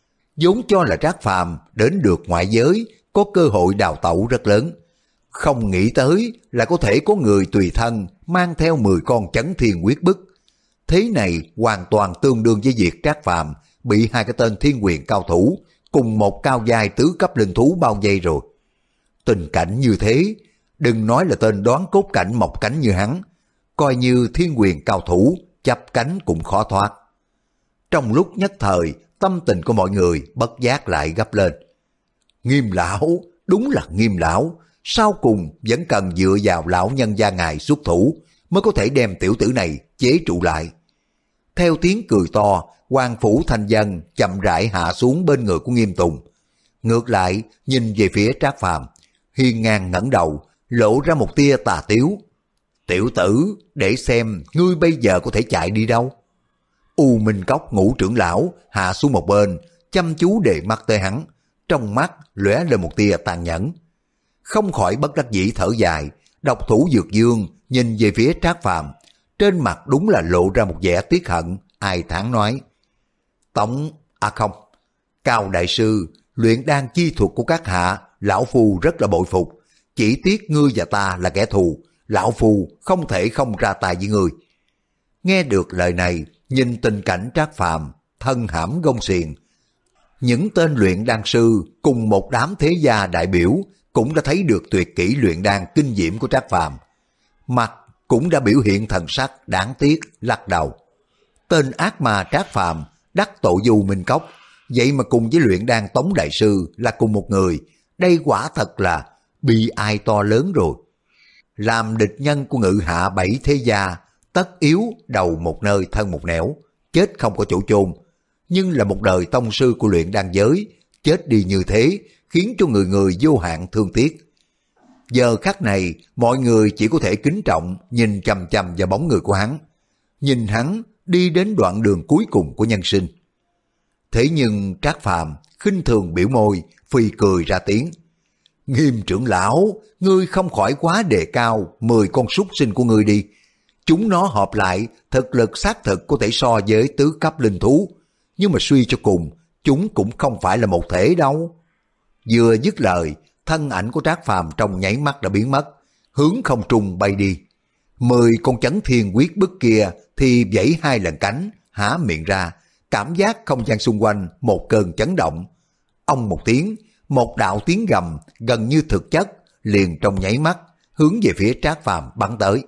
Vốn cho là Trác Phàm đến được ngoại giới, có cơ hội đào tẩu rất lớn. Không nghĩ tới là có thể có người tùy thân mang theo mười con chấn thiên quyết bức. Thế này hoàn toàn tương đương với việc Trác Phàm bị hai cái tên thiên quyền cao thủ cùng một cao giai tứ cấp linh thú bao vây rồi. Tình cảnh như thế, đừng nói là tên đoán cốt cảnh mọc cánh như hắn, coi như thiên quyền cao thủ chắp cánh cũng khó thoát. Trong lúc nhất thời, tâm tình của mọi người bất giác lại gấp lên. Nghiêm lão, đúng là Nghiêm lão, sau cùng vẫn cần dựa vào lão nhân gia ngài xuất thủ mới có thể đem tiểu tử này chế trụ lại. Theo tiếng cười to, Hoàng Phủ Thanh Dân chậm rãi hạ xuống bên người của Nghiêm Tùng. Ngược lại, nhìn về phía Trác Phàm, hiên ngang ngẩng đầu, lộ ra một tia tà tiếu. Tiểu tử, để xem ngươi bây giờ có thể chạy đi đâu. U Minh Cốc Ngũ trưởng lão hạ xuống một bên, chăm chú đề mắt tới hắn, trong mắt lóe lên một tia tàn nhẫn. Không khỏi bất đắc dĩ thở dài, độc thủ Dược Dương nhìn về phía Trác Phàm, trên mặt đúng là lộ ra một vẻ tiếc hận, ai thán nói: Tống, à không, Cao đại sư, luyện đan chi thuật của các hạ, lão phu rất là bội phục, chỉ tiếc ngươi và ta là kẻ thù, lão phu không thể không ra tay với ngươi. Nghe được lời này, nhìn tình cảnh Trác Phàm thân hãm gông xiềng, những tên luyện đan sư cùng một đám thế gia đại biểu cũng đã thấy được tuyệt kỹ luyện đan kinh diễm của Trác Phàm, mặt cũng đã biểu hiện thần sắc đáng tiếc lắc đầu. Tên ác ma Trác Phàm đắc tội Du Minh Cốc, vậy mà cùng với luyện đan Tống đại sư là cùng một người, đây quả thật là bi ai to lớn rồi. Làm địch nhân của Ngự Hạ bảy thế gia, tất yếu đầu một nơi thân một nẻo, chết không có chỗ chôn. Nhưng là một đời tông sư của luyện đan giới, chết đi như thế khiến cho người người vô hạn thương tiếc. Giờ khắc này, mọi người chỉ có thể kính trọng nhìn chằm chằm vào bóng người của hắn, nhìn hắn đi đến đoạn đường cuối cùng của nhân sinh. Thế nhưng Trác Phàm khinh thường biểu môi, phì cười ra tiếng. Nghiêm trưởng lão, ngươi không khỏi quá đề cao mười con súc sinh của ngươi đi. Chúng nó hợp lại, thực lực xác thực có thể so với tứ cấp linh thú, nhưng mà suy cho cùng, chúng cũng không phải là một thể đâu. Vừa dứt lời, thân ảnh của Trác Phàm trong nháy mắt đã biến mất, hướng không trung bay đi. Mười con chấn thiên quyết bức kia thì vẫy hai lần cánh, há miệng ra, cảm giác không gian xung quanh một cơn chấn động. Ông một tiếng, một đạo tiếng gầm gần như thực chất, liền trong nháy mắt, hướng về phía Trác Phàm bắn tới.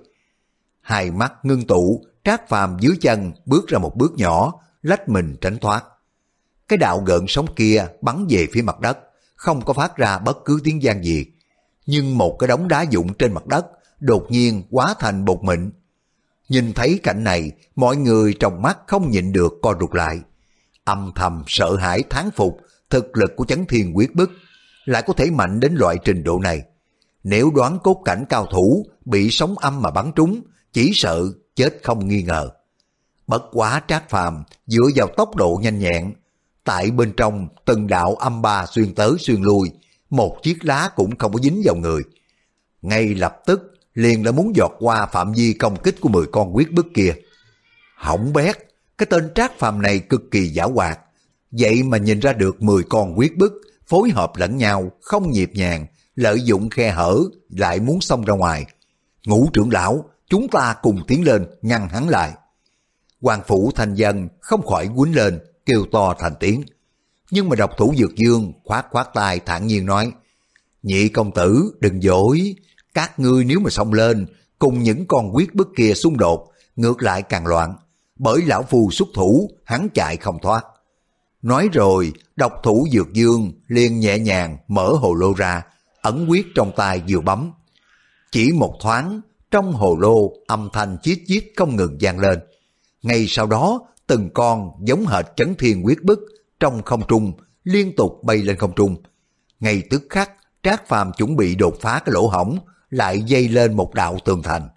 Hai mắt ngưng tụ, Trác Phàm dưới chân bước ra một bước nhỏ, lách mình tránh thoát. Cái đạo gợn sóng kia bắn về phía mặt đất, không có phát ra bất cứ tiếng vang gì. Nhưng một cái đống đá vụn trên mặt đất đột nhiên hóa thành bột mịn. Nhìn thấy cảnh này, mọi người trong mắt không nhịn được co rụt lại, âm thầm sợ hãi thán phục thực lực của Chấn Thiên Quyết Bức lại có thể mạnh đến loại trình độ này. Nếu đoán cốt cảnh cao thủ bị sóng âm mà bắn trúng, chỉ sợ chết không nghi ngờ. Bất quá Trác Phàm dựa vào tốc độ nhanh nhẹn, tại bên trong từng đạo âm ba xuyên tới xuyên lui, một chiếc lá cũng không có dính vào người. Ngay lập tức liền đã muốn giọt qua phạm vi công kích của mười con quyết bức kia. Hỏng bét, cái tên Trác Phàm này cực kỳ giảo hoạt, vậy mà nhìn ra được mười con quyết bức phối hợp lẫn nhau không nhịp nhàng, lợi dụng khe hở lại muốn xông ra ngoài. Ngũ trưởng lão, chúng ta cùng tiến lên ngăn hắn lại. Hoàng Phủ Thanh Dân không khỏi quýnh lên, kêu to thành tiếng. Nhưng mà độc thủ Dược Dương khoát khoát tay thản nhiên nói: Nhị công tử đừng dối, các ngươi nếu mà xông lên cùng những con quyết bức kia xung đột, ngược lại càng loạn, bởi lão phu xuất thủ hắn chạy không thoát. Nói rồi, độc thủ Dược Dương liền nhẹ nhàng mở hồ lô ra, ẩn quyết trong tay vừa bấm. Chỉ một thoáng, trong hồ lô âm thanh chít chít không ngừng vang lên. Ngay sau đó, từng con giống hệt Chấn Thiên Quyết Bức trong không trung liên tục bay lên không trung. Ngay tức khắc, Trác Phàm chuẩn bị đột phá cái lỗ hổng, lại dây lên một đạo tường thành.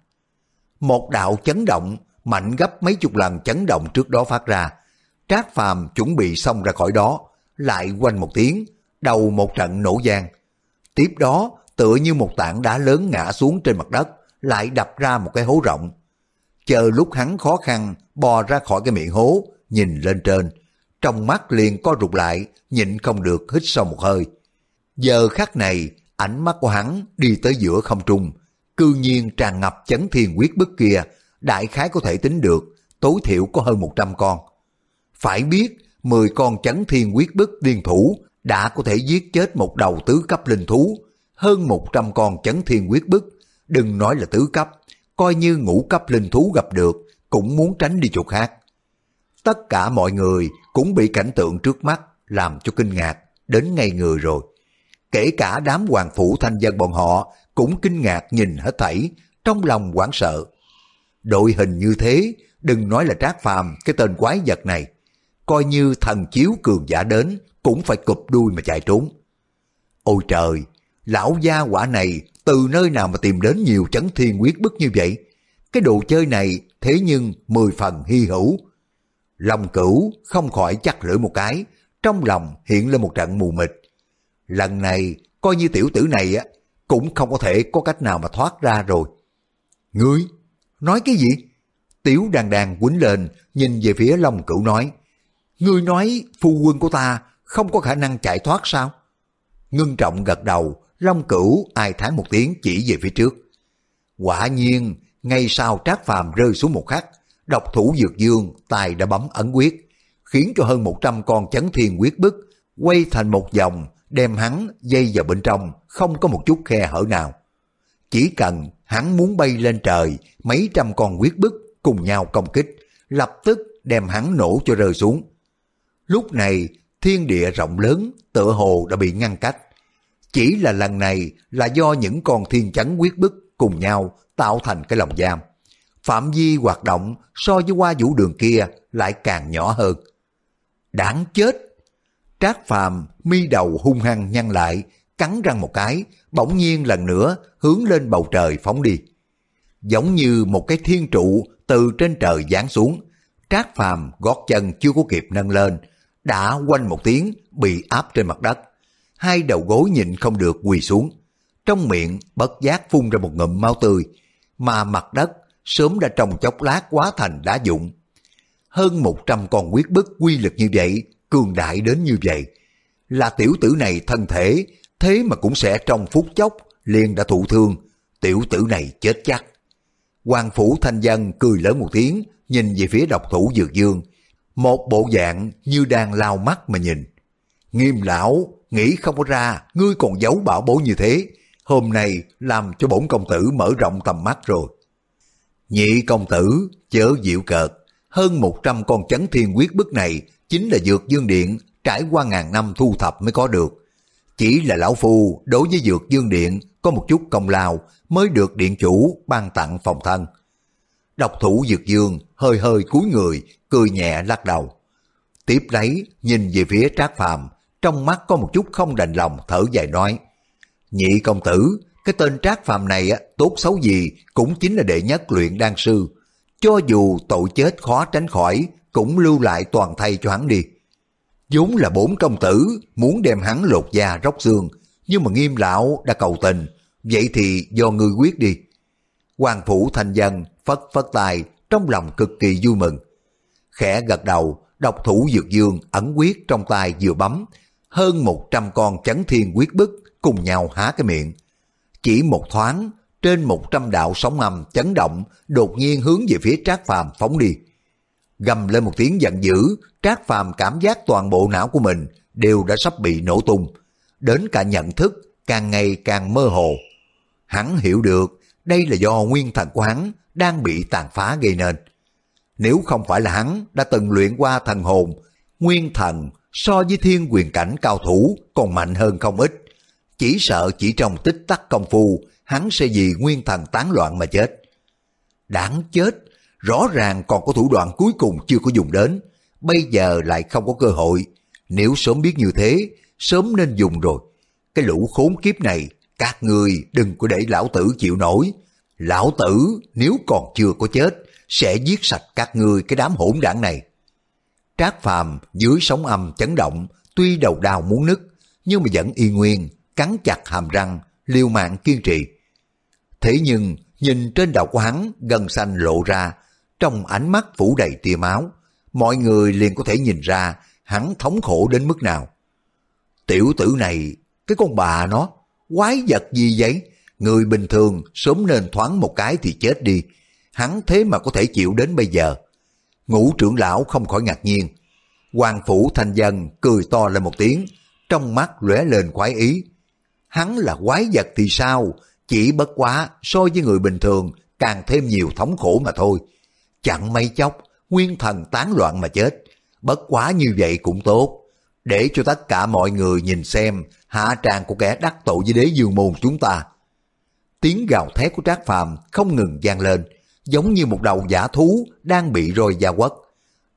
Một đạo chấn động mạnh gấp mấy chục lần chấn động trước đó phát ra. Trác Phàm chuẩn bị xông ra khỏi đó, lại quanh một tiếng, đầu một trận nổ vang. Tiếp đó, tựa như một tảng đá lớn ngã xuống trên mặt đất, lại đập ra một cái hố rộng. Chờ lúc hắn khó khăn bò ra khỏi cái miệng hố, nhìn lên trên, trong mắt liền co rụt lại, nhịn không được hít sâu một hơi. Giờ khắc này, ánh mắt của hắn đi tới giữa không trung, cư nhiên tràn ngập Chấn Thiên Quyết Bức kia, đại khái có thể tính được, tối thiểu có hơn một trăm con. Phải biết, mười con Chấn Thiên Quyết Bức liên thủ đã có thể giết chết một đầu tứ cấp linh thú, hơn một trăm con Chấn Thiên Quyết Bức, đừng nói là tứ cấp, coi như ngũ cấp linh thú gặp được, cũng muốn tránh đi chỗ khác. Tất cả mọi người cũng bị cảnh tượng trước mắt làm cho kinh ngạc, đến ngây người rồi. Kể cả đám Hoàng Phủ Thanh Dân bọn họ cũng kinh ngạc nhìn hết thảy, trong lòng hoảng sợ. Đội hình như thế, đừng nói là Trác Phàm cái tên quái vật này, coi như thần chiếu cường giả đến cũng phải cụp đuôi mà chạy trốn. Ôi trời, lão gia quả này từ nơi nào mà tìm đến nhiều chấn thiên quyết bức như vậy? Cái đồ chơi này thế nhưng mười phần hy hữu. Long Cửu không khỏi chắc lưỡi một cái, trong lòng hiện lên một trận mù mịt. Lần này coi như tiểu tử này á cũng không có thể có cách nào mà thoát ra rồi. Ngươi nói cái gì? Tiểu Đan Đan quýnh lên nhìn về phía Long Cửu nói, ngươi nói phu quân của ta không có khả năng chạy thoát sao? Ngưng Trọng gật đầu, Long Cửu ai thán một tiếng chỉ về phía trước. Quả nhiên, ngay sau Trác Phàm rơi xuống một khắc, độc thủ Dược Dương tài đã bấm ấn quyết, khiến cho hơn một trăm con chấn thiên quyết bức quay thành một vòng, đem hắn dây vào bên trong, không có một chút khe hở nào. Chỉ cần hắn muốn bay lên trời, mấy trăm con quyết bức cùng nhau công kích, lập tức đem hắn nổ cho rơi xuống. Lúc này, thiên địa rộng lớn tựa hồ đã bị ngăn cách. Chỉ là lần này là do những con thiên chấn quyết bức cùng nhau tạo thành cái lồng giam. Phạm vi hoạt động so với Hoa Vũ Đường kia lại càng nhỏ hơn. Đáng chết! Trác Phàm mi đầu hung hăng nhăn lại, cắn răng một cái, bỗng nhiên lần nữa hướng lên bầu trời phóng đi. Giống như một cái thiên trụ từ trên trời giáng xuống, Trác Phàm gót chân chưa có kịp nâng lên, đã quanh một tiếng bị áp trên mặt đất. Hai đầu gối nhịn không được quỳ xuống, trong miệng bất giác phun ra một ngụm máu tươi, mà mặt đất sớm đã trong chốc lát hóa thành đá vụn. Hơn một trăm con quyết bức quy lực như vậy, cường đại đến như vậy, là tiểu tử này thân thể, thế mà cũng sẽ trong phút chốc liền đã thụ thương, tiểu tử này chết chắc. Hoàng Phủ Thanh Dân cười lớn một tiếng, nhìn về phía độc thủ Dược Dương, một bộ dạng như đang lao mắt mà nhìn. Nghiêm lão, nghĩ không có ra, ngươi còn giấu bảo bối như thế, hôm nay làm cho bổn công tử mở rộng tầm mắt rồi. Nhị công tử, chớ giễu cợt, hơn một trăm con chấn thiên quyết bức này chính là Dược Dương Điện trải qua ngàn năm thu thập mới có được. Chỉ là lão phu đối với Dược Dương Điện có một chút công lao mới được điện chủ ban tặng phòng thân. Độc thủ Dược Dương hơi hơi cúi người, cười nhẹ lắc đầu. Tiếp lấy nhìn về phía Trác Phàm, trong mắt có một chút không đành lòng, thở dài nói, nhị công tử, cái tên Trác Phàm này á, tốt xấu gì cũng chính là đệ nhất luyện đan sư. Cho dù tội chết khó tránh khỏi, cũng lưu lại toàn thây cho hắn đi. Vốn là bốn công tử muốn đem hắn lột da róc xương, nhưng mà Nghiêm lão đã cầu tình, vậy thì do ngươi quyết đi. Hoàng Phủ Thanh Dân phất phất tay, trong lòng cực kỳ vui mừng. Khẽ gật đầu, độc thủ Dược Dương ẩn quyết trong tay vừa bấm, hơn một trăm con chấn thiên quyết bức cùng nhau há cái miệng. Chỉ một thoáng, trên một trăm đạo sóng âm chấn động, đột nhiên hướng về phía Trác Phàm phóng đi. Gầm lên một tiếng giận dữ, Trác Phàm cảm giác toàn bộ não của mình đều đã sắp bị nổ tung, đến cả nhận thức càng ngày càng mơ hồ. Hắn hiểu được đây là do nguyên thần của hắn đang bị tàn phá gây nên. Nếu không phải là hắn đã từng luyện qua thần hồn, nguyên thần so với thiên quyền cảnh cao thủ còn mạnh hơn không ít, chỉ sợ chỉ trong tích tắc công phu hắn sẽ vì nguyên thần tán loạn mà chết. Đáng chết, rõ ràng còn có thủ đoạn cuối cùng chưa có dùng đến, bây giờ lại không có cơ hội. Nếu sớm biết như thế, sớm nên dùng rồi. Cái lũ khốn kiếp này, các người đừng có để lão tử chịu nổi. Lão tử nếu còn chưa có chết, sẽ giết sạch các ngươi cái đám hỗn đảng này. Trác Phàm dưới sóng âm chấn động, tuy đầu đau muốn nứt, nhưng mà vẫn y nguyên, cắn chặt hàm răng, liều mạng kiên trì. Thế nhưng, nhìn trên đầu của hắn gân xanh lộ ra, trong ánh mắt phủ đầy tia máu, mọi người liền có thể nhìn ra hắn thống khổ đến mức nào. Tiểu tử này, cái con bà nó, quái vật gì vậy? Người bình thường sớm nên thoáng một cái thì chết đi, hắn thế mà có thể chịu đến bây giờ. Ngũ trưởng lão không khỏi ngạc nhiên. Hoàng Phủ Thanh Dân cười to lên một tiếng, trong mắt lóe lên khoái ý. Hắn là quái vật thì sao, chỉ bất quá so với người bình thường càng thêm nhiều thống khổ mà thôi. Chẳng mấy chốc, nguyên thần tán loạn mà chết. Bất quá như vậy cũng tốt, để cho tất cả mọi người nhìn xem hạ tràng của kẻ đắc tội với đế dương môn chúng ta. Tiếng gào thét của Trác Phàm không ngừng vang lên, giống như một đầu dã thú đang bị roi da quất.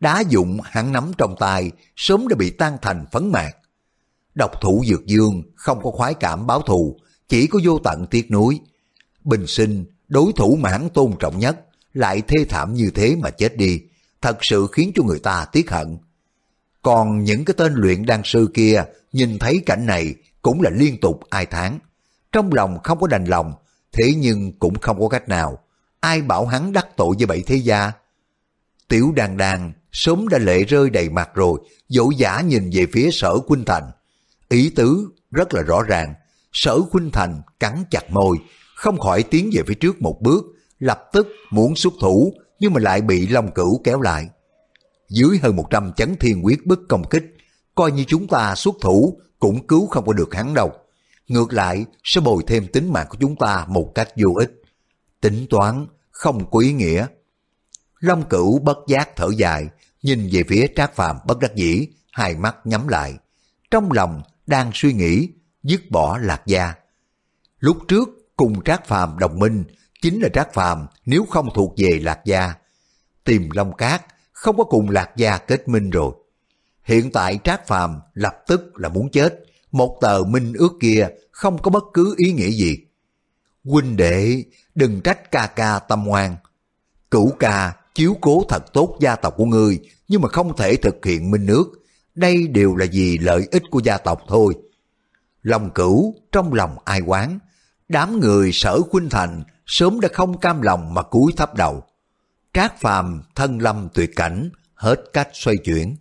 đá dụng hắn nắm trong tay sớm đã bị tan thành phấn mạt. Độc thủ Dược Dương không có khoái cảm báo thù, chỉ có vô tận tiếc nuối. Bình sinh, đối thủ mà hắn tôn trọng nhất, lại thê thảm như thế mà chết đi, thật sự khiến cho người ta tiếc hận. Còn những cái tên luyện đan sư kia nhìn thấy cảnh này cũng là liên tục ai thán. Trong lòng không có đành lòng, thế nhưng cũng không có cách nào. Ai bảo hắn đắc tội với bảy thế gia? Tiểu Đan Đan sớm đã lệ rơi đầy mặt rồi, dỗ dã nhìn về phía Sở Khuynh Thành. Ý tứ rất là rõ ràng. Sở Khuynh Thành cắn chặt môi, không khỏi tiến về phía trước một bước, lập tức muốn xuất thủ, nhưng mà lại bị Long Cửu kéo lại. Dưới hơn một trăm chấn thiên quyết bức công kích, coi như chúng ta xuất thủ cũng cứu không có được hắn đâu. Ngược lại sẽ bồi thêm tính mạng của chúng ta một cách vô ích. Tính toán không có ý nghĩa. Long Cửu bất giác thở dài, nhìn về phía Trác Phàm bất đắc dĩ, hai mắt nhắm lại. Trong lòng đang suy nghĩ dứt bỏ Lạc Gia. Lúc trước cùng Trác Phàm đồng minh, chính là Trác Phàm nếu không thuộc về Lạc Gia. Tìm Long Cát không có cùng Lạc Gia kết minh rồi. Hiện tại Trác Phàm lập tức là muốn chết, một tờ minh ước kia không có bất cứ ý nghĩa gì. Huynh đệ, đừng trách ca ca tâm ngoan. Cửu ca chiếu cố thật tốt gia tộc của ngươi, nhưng mà không thể thực hiện minh ước. Đây đều là vì lợi ích của gia tộc thôi. Long Cửu trong lòng ai oán, đám người Sở Khuynh Thành sớm đã không cam lòng mà cúi thấp đầu. Trác Phàm thân lâm tuyệt cảnh, hết cách xoay chuyển.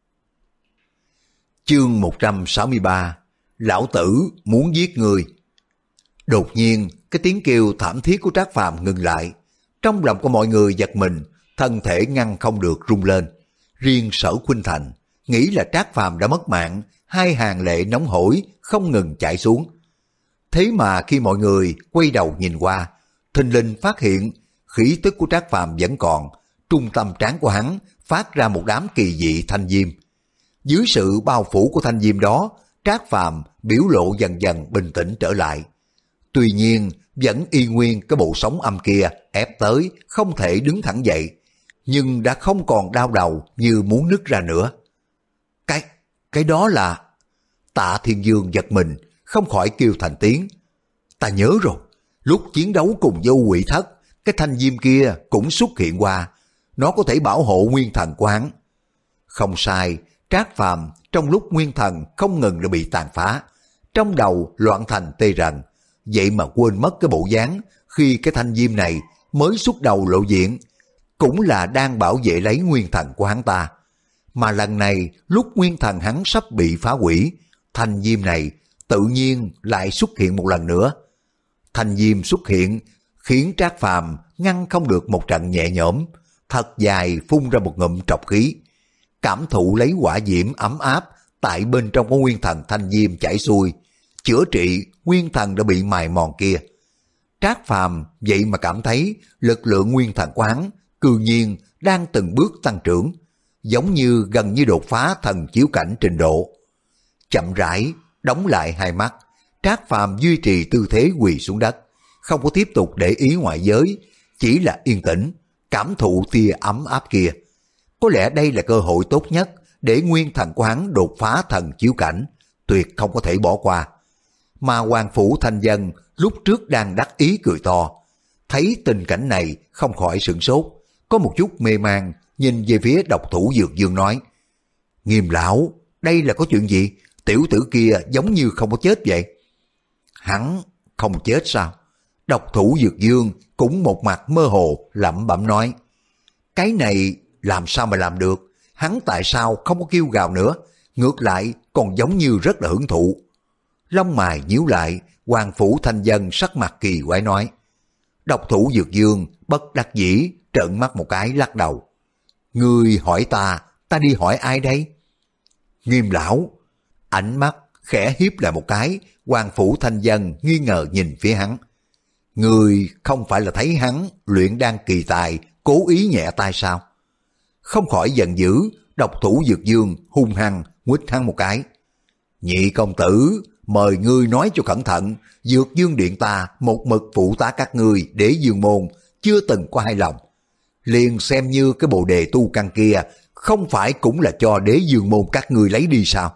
Chương một trăm sáu mươi ba, lão tử muốn giết người. Đột nhiên, cái tiếng kêu thảm thiết của Trác Phàm ngừng lại. Trong lòng của mọi người giật mình, thân thể ngăn không được rung lên. Riêng Sở Khuynh Thành nghĩ là Trác Phàm đã mất mạng, hai hàng lệ nóng hổi không ngừng chảy xuống. Thế mà khi mọi người quay đầu nhìn qua, thình lình phát hiện khí tức của Trác Phàm vẫn còn, trung tâm trán của hắn phát ra một đám kỳ dị thanh diêm. Dưới sự bao phủ của thanh diêm đó, Trác Phàm biểu lộ dần dần bình tĩnh trở lại. Tuy nhiên, vẫn y nguyên cái bộ sống âm kia ép tới không thể đứng thẳng dậy, nhưng đã không còn đau đầu như muốn nứt ra nữa. Cái, cái đó là... Tạ Thiên Dương giật mình, không khỏi kêu thành tiếng. Ta nhớ rồi, lúc chiến đấu cùng Vô Quỷ Thất, cái thanh diêm kia cũng xuất hiện qua, nó có thể bảo hộ nguyên thần của hắn. Không sai, Trác Phàm trong lúc nguyên thần không ngừng đã bị tàn phá, trong đầu loạn thành tê rần, vậy mà quên mất cái bộ dáng khi cái thanh diêm này mới xuất đầu lộ diện, cũng là đang bảo vệ lấy nguyên thần của hắn ta. Mà lần này lúc nguyên thần hắn sắp bị phá hủy, thanh diêm này tự nhiên lại xuất hiện một lần nữa. Thanh diêm xuất hiện khiến Trác Phàm ngăn không được một trận nhẹ nhõm, thật dài phun ra một ngụm trọc khí, cảm thụ lấy hỏa diễm ấm áp tại bên trong của nguyên thần thanh diêm chảy xuôi, chữa trị nguyên thần đã bị mài mòn kia. Trác Phàm vậy mà cảm thấy lực lượng nguyên thần của hắn cư nhiên đang từng bước tăng trưởng, giống như gần như đột phá thần chiếu cảnh trình độ. Chậm rãi đóng lại hai mắt, Trác Phàm duy trì tư thế quỳ xuống đất, không có tiếp tục để ý ngoại giới, chỉ là yên tĩnh, cảm thụ tia ấm áp kia. Có lẽ đây là cơ hội tốt nhất để nguyên thần của hắn đột phá thần chiếu cảnh, tuyệt không có thể bỏ qua. Mà Hoàng Phủ Thanh Dân lúc trước đang đắc ý cười to, thấy tình cảnh này không khỏi sửng sốt, có một chút mê man, nhìn về phía Độc Thủ Dược Dương nói: Nghiêm lão, đây là có chuyện gì? Tiểu tử kia giống như không có chết vậy. Hắn không chết sao? Độc Thủ Dược Dương cũng một mặt mơ hồ lẩm bẩm nói: Cái này làm sao mà làm được? Hắn tại sao không có kêu gào nữa, ngược lại còn giống như rất là hưởng thụ. Lông mày nhíu lại, Hoàng Phủ Thanh Dân sắc mặt kỳ quái nói. Độc Thủ Dược Dương bất đắc dĩ trợn mắt một cái lắc đầu. Ngươi hỏi ta, ta đi hỏi ai đây? Nghiêm lão, ánh mắt khẽ hiếp lại một cái, Hoàng Phủ Thanh Dân nghi ngờ nhìn phía hắn. Ngươi không phải là thấy hắn luyện đan kỳ tài, cố ý nhẹ tay sao? Không khỏi giận dữ, Độc Thủ Dược Dương hung hăng nguýt hắn một cái. Nhị công tử, mời ngươi nói cho cẩn thận, Dược Dương Điện ta một mực phụ tá các ngươi để dương môn, chưa từng có hai lòng. Liền xem như cái bộ đề tu căn kia, không phải cũng là cho Đế Dương môn các ngươi lấy đi sao?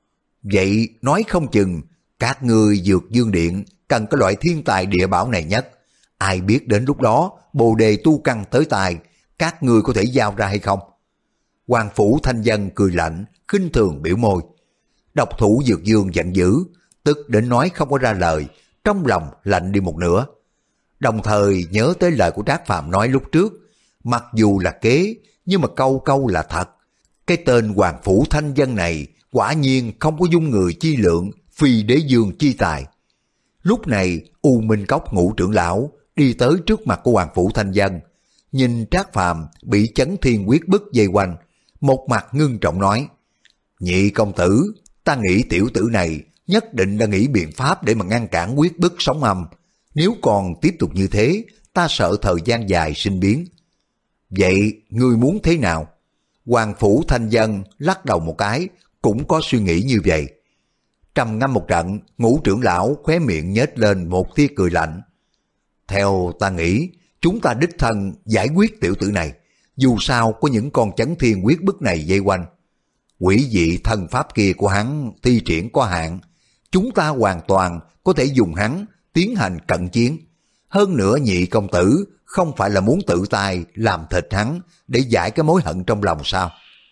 Vậy nói không chừng các ngươi Dược Dương Điện cần cái loại thiên tài địa bảo này nhất. Ai biết đến lúc đó bồ đề tu căn tới tài, các ngươi có thể giao ra hay không? Hoàng Phủ Thanh Dân cười lạnh, khinh thường biểu môi. Độc thủ Dược Dương giận dữ, tức đến nói không có ra lời, trong lòng lạnh đi một nửa. Đồng thời nhớ tới lời của Trác Phàm nói lúc trước, mặc dù là kế, nhưng mà câu câu là thật. Cái tên Hoàng Phủ Thanh Dân này quả nhiên không có dung người chi lượng, phi Đế Dương chi tài. Lúc này U Minh Cốc Ngũ trưởng lão đi tới trước mặt của Hoàng Phủ Thanh Dân, nhìn Trác Phàm bị Chấn Thiên Quyết bức dây quanh, một mặt ngưng trọng nói: Nhị công tử, ta nghĩ tiểu tử này nhất định đã nghĩ biện pháp để mà ngăn cản quyết bức sóng âm. Nếu còn tiếp tục như thế, ta sợ thời gian dài sinh biến. Vậy ngươi muốn thế nào? Hoàng Phủ Thanh Dân lắc đầu một cái, cũng có suy nghĩ như vậy. Trầm ngâm một trận, Ngũ trưởng lão khóe miệng nhếch lên một tia cười lạnh. Theo ta nghĩ, chúng ta đích thân giải quyết tiểu tử này. Dù sao có những con Chấn Thiên Quyết bức này dây quanh. Quỷ dị thân pháp kia của hắn thi triển có hạn, chúng ta hoàn toàn có thể dùng hắn tiến hành cận chiến. Hơn nữa nhị công tử không phải là muốn tự tay làm thịt hắn để giải cái mối hận trong lòng sao?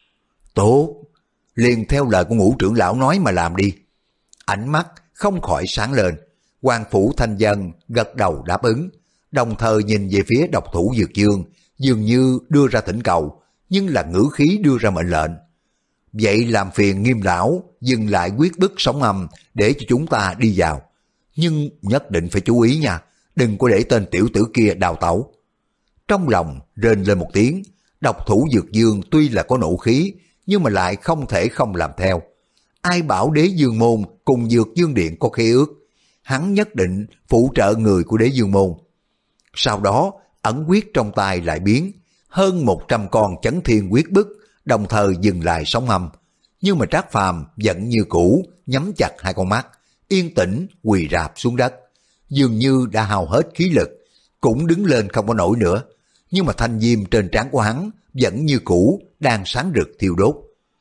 Tốt, liền theo lời của Ngũ trưởng lão nói mà làm đi. Ánh mắt không khỏi sáng lên, Hoàng Phủ Thanh Dân gật đầu đáp ứng, đồng thời nhìn về phía độc thủ Dược Dương, dường như đưa ra thỉnh cầu, nhưng là ngữ khí đưa ra mệnh lệnh. Vậy làm phiền Nghiêm lão dừng lại quyết bức sóng âm để cho chúng ta đi vào. Nhưng nhất định phải chú ý nha, đừng có để tên tiểu tử kia đào tẩu. Trong lòng rên lên một tiếng, độc thủ Dược Dương tuy là có nộ khí, nhưng mà lại không thể không làm theo. Ai bảo Đế Dương môn cùng Dược Dương Điện có khế ước, hắn nhất định phụ trợ người của Đế Dương môn. Sau đó ẩn quyết trong tay lại biến, hơn một trăm con Chấn Thiên Quyết bức đồng thời dừng lại sóng âm. Nhưng mà Trác Phàm vẫn như cũ nhắm chặt hai con mắt, yên tĩnh quỳ rạp xuống đất, dường như đã hao hết khí lực, cũng đứng lên không có nổi nữa. Nhưng mà thanh diêm trên trán của hắn vẫn như cũ đang sáng rực thiêu đốt.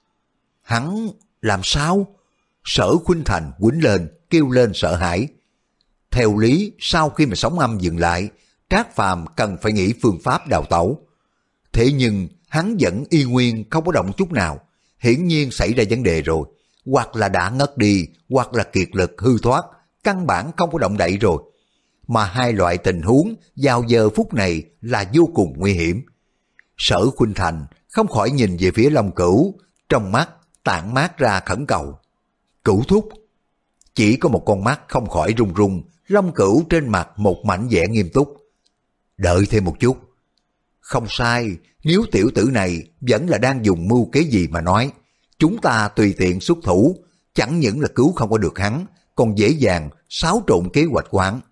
Hắn làm sao? Sở Khuynh Thành quýnh lên, kêu lên sợ hãi. Theo lý, sau khi mà sóng âm dừng lại, Trác Phàm cần phải nghĩ phương pháp đào tẩu. Thế nhưng hắn vẫn y nguyên không có động chút nào, hiển nhiên xảy ra vấn đề rồi, hoặc là đã ngất đi, hoặc là kiệt lực hư thoát, căn bản không có động đậy rồi. Mà hai loại tình huống vào giờ phút này là vô cùng nguy hiểm. Sở Khuynh Thành không khỏi nhìn về phía Long Cửu, trong mắt tản mát ra khẩn cầu. Cửu thúc. Chỉ có một con mắt không khỏi run run, Long Cửu trên mặt một mảnh vẻ nghiêm túc. Đợi thêm một chút. Không sai, nếu tiểu tử này vẫn là đang dùng mưu kế gì mà nói, chúng ta tùy tiện xuất thủ, chẳng những là cứu không có được hắn, còn dễ dàng xáo trộn kế hoạch của hắn.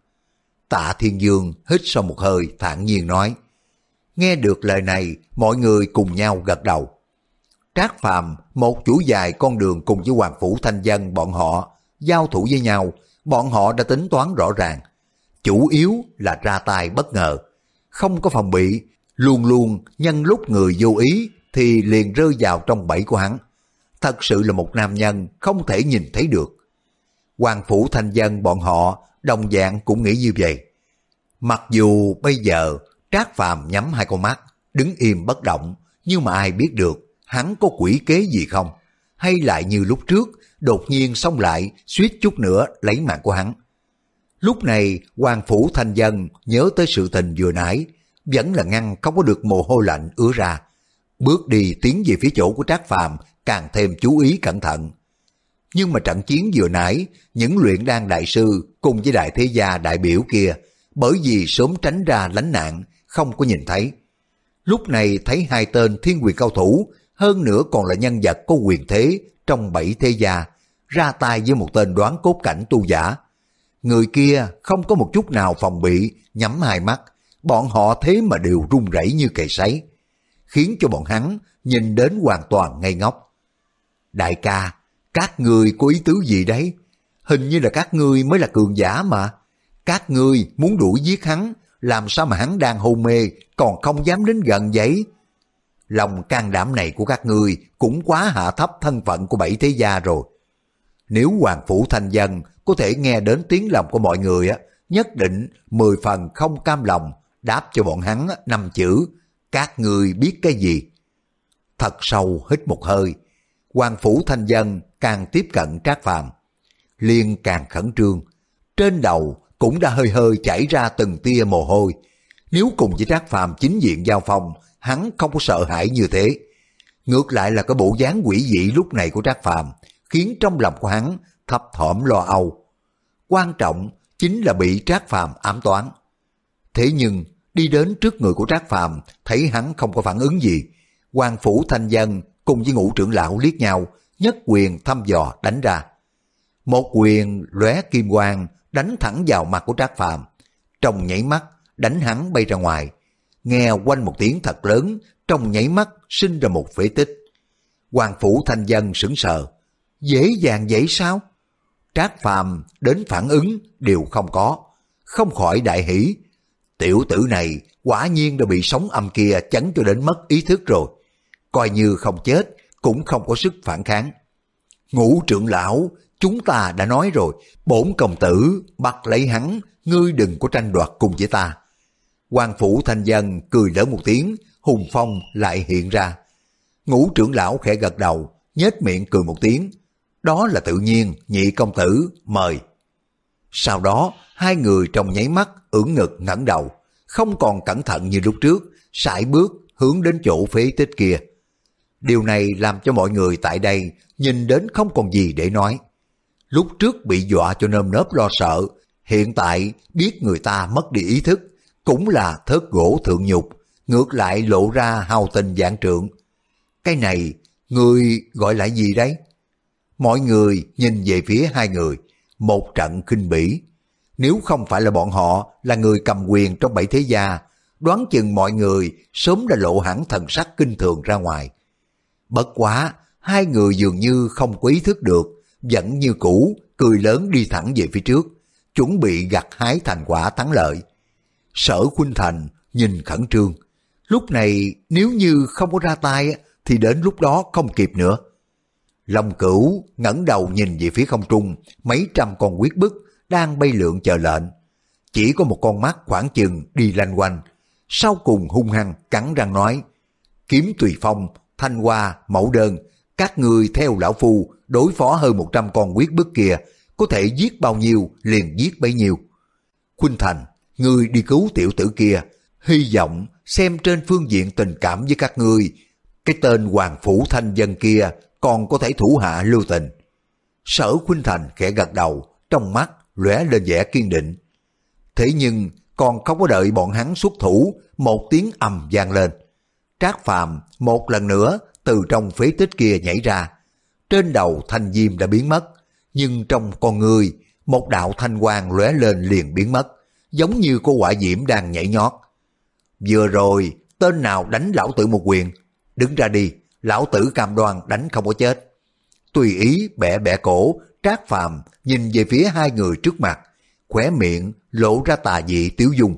Tạ Thiên Dương hít sâu một hơi thản nhiên nói. Nghe được lời này, mọi người cùng nhau gật đầu. Trác Phàm một chuỗi dài con đường cùng với Hoàng Phủ Thanh Dân bọn họ giao thủ với nhau, bọn họ đã tính toán rõ ràng. Chủ yếu là ra tay bất ngờ, không có phòng bị, luôn luôn nhân lúc người vô ý thì liền rơi vào trong bẫy của hắn. Thật sự là một nam nhân không thể nhìn thấy được. Hoàng Phủ Thanh Dân bọn họ đồng dạng cũng nghĩ như vậy. Mặc dù bây giờ Trác Phàm nhắm hai con mắt, đứng im bất động, nhưng mà ai biết được hắn có quỷ kế gì không? Hay lại như lúc trước, đột nhiên xông lại, suýt chút nữa lấy mạng của hắn. Lúc này, Hoàng Phủ Thanh Dân nhớ tới sự tình vừa nãy, vẫn là ngăn không có được mồ hôi lạnh ứa ra. Bước đi tiến về phía chỗ của Trác Phàm, càng thêm chú ý cẩn thận. Nhưng mà trận chiến vừa nãy, những luyện đan đại sư cùng với đại thế gia đại biểu kia, bởi vì sớm tránh ra lánh nạn, không có nhìn thấy. Lúc này thấy hai tên thiên quyền cao thủ, hơn nữa còn là nhân vật có quyền thế trong bảy thế gia, ra tay với một tên đoán cốt cảnh tu giả. Người kia không có một chút nào phòng bị, nhắm hai mắt, bọn họ thế mà đều run rẩy như cầy sấy, khiến cho bọn hắn nhìn đến hoàn toàn ngây ngốc. Đại ca, các ngươi có ý tứ gì đấy? Hình như là các ngươi mới là cường giả mà. Các ngươi muốn đuổi giết hắn, làm sao mà hắn đang hôn mê còn không dám đến gần vậy? lòng can đảm này của các ngươi cũng quá hạ thấp thân phận của bảy thế gia rồi. Nếu Hoàng Phủ Thanh Dân có thể nghe đến tiếng lòng của mọi người á, nhất định mười phần không cam lòng đáp cho bọn hắn năm chữ: các ngươi biết cái gì? Thật sâu hít một hơi, Hoàng Phủ Thanh Dân càng tiếp cận Trác Phàm, liền càng khẩn trương, trên đầu cũng đã hơi hơi chảy ra từng tia mồ hôi. Nếu cùng với Trác Phàm chính diện giao phong, hắn không có sợ hãi như thế. Ngược lại là cái bộ dáng quỷ dị lúc này của Trác Phàm khiến trong lòng của hắn thấp thỏm lo âu. Quan trọng chính là bị Trác Phàm ám toán. Thế nhưng đi đến trước người của Trác Phàm, thấy hắn không có phản ứng gì, Hoàng Phủ Thanh Dân cùng với Ngũ trưởng lão liếc nhau, nhất quyền thăm dò đánh ra. Một quyền lóe kim quang đánh thẳng vào mặt của Trác Phàm, trong nháy mắt đánh hắn bay ra ngoài. Nghe quanh một tiếng thật lớn, trong nháy mắt sinh ra một phế tích. Hoàng Phủ Thanh Dân sững sờ, dễ dàng vậy sao? Trác Phàm đến phản ứng đều không có, không khỏi đại hỉ. Tiểu tử này quả nhiên đã bị sóng âm kia chấn cho đến mất ý thức rồi, coi như không chết cũng không có sức phản kháng. Ngũ trưởng lão, chúng ta đã nói rồi, bổn công tử bắt lấy hắn, ngươi đừng có tranh đoạt cùng với ta. Hoàng Phủ Thanh Dân cười lớn một tiếng, hùng phong lại hiện ra. Ngũ trưởng lão khẽ gật đầu, nhếch miệng cười một tiếng. Đó là tự nhiên, nhị công tử, mời. Sau đó, hai người trong nháy mắt ưỡn ngực ngẩng đầu, không còn cẩn thận như lúc trước, sải bước hướng đến chỗ phế tích kia. Điều này làm cho mọi người tại đây nhìn đến không còn gì để nói. Lúc trước bị dọa cho nơm nớp lo sợ, hiện tại biết người ta mất đi ý thức, cũng là thớt gỗ thượng nhục, ngược lại lộ ra hào tình vạn trượng. Cái này, người gọi là gì đấy? Mọi người nhìn về phía hai người, một trận khinh bỉ. Nếu không phải là bọn họ là người cầm quyền trong bảy thế gia, đoán chừng mọi người sớm đã lộ hẳn thần sắc kinh thường ra ngoài. Bất quá, hai người dường như không có ý thức được, vẫn như cũ, cười lớn đi thẳng về phía trước, chuẩn bị gặt hái thành quả thắng lợi. Sở Khuynh Thành nhìn khẩn trương, lúc này nếu như không có ra tay thì đến lúc đó không kịp nữa. Long Cửu ngẩng đầu nhìn về phía không trung, mấy trăm con huyết bức đang bay lượn chờ lệnh. Chỉ có một con mắt khoảng chừng đi lanh quanh, sau cùng hung hăng cắn răng nói: Kiếm Tùy Phong, Thanh Hoa, Mẫu Đơn, các ngươi theo lão phu đối phó hơn một trăm con huyết bức kia, có thể giết bao nhiêu liền giết bấy nhiêu. Khuynh Thành, ngươi đi cứu tiểu tử kia, hy vọng xem trên phương diện tình cảm với các ngươi, cái tên Hoàng Phủ Thanh Dân kia còn có thể thủ hạ lưu tình. Sở Khuynh Thành khẽ gật đầu, trong mắt lóe lên vẻ kiên định. Thế nhưng còn không có đợi bọn hắn xuất thủ, một tiếng ầm vang lên. Trác Phàm một lần nữa từ trong phế tích kia nhảy ra. Trên đầu thanh diêm đã biến mất, nhưng trong con người một đạo thanh quang lóe lên liền biến mất, giống như cô hỏa diễm đang nhảy nhót. Vừa rồi tên nào đánh lão tử một quyền? Đứng ra đi, lão tử cam đoan đánh không có chết. Tùy ý bẻ bẻ cổ, Trác Phàm nhìn về phía hai người trước mặt, khóe miệng lộ ra tà dị tiếu dung.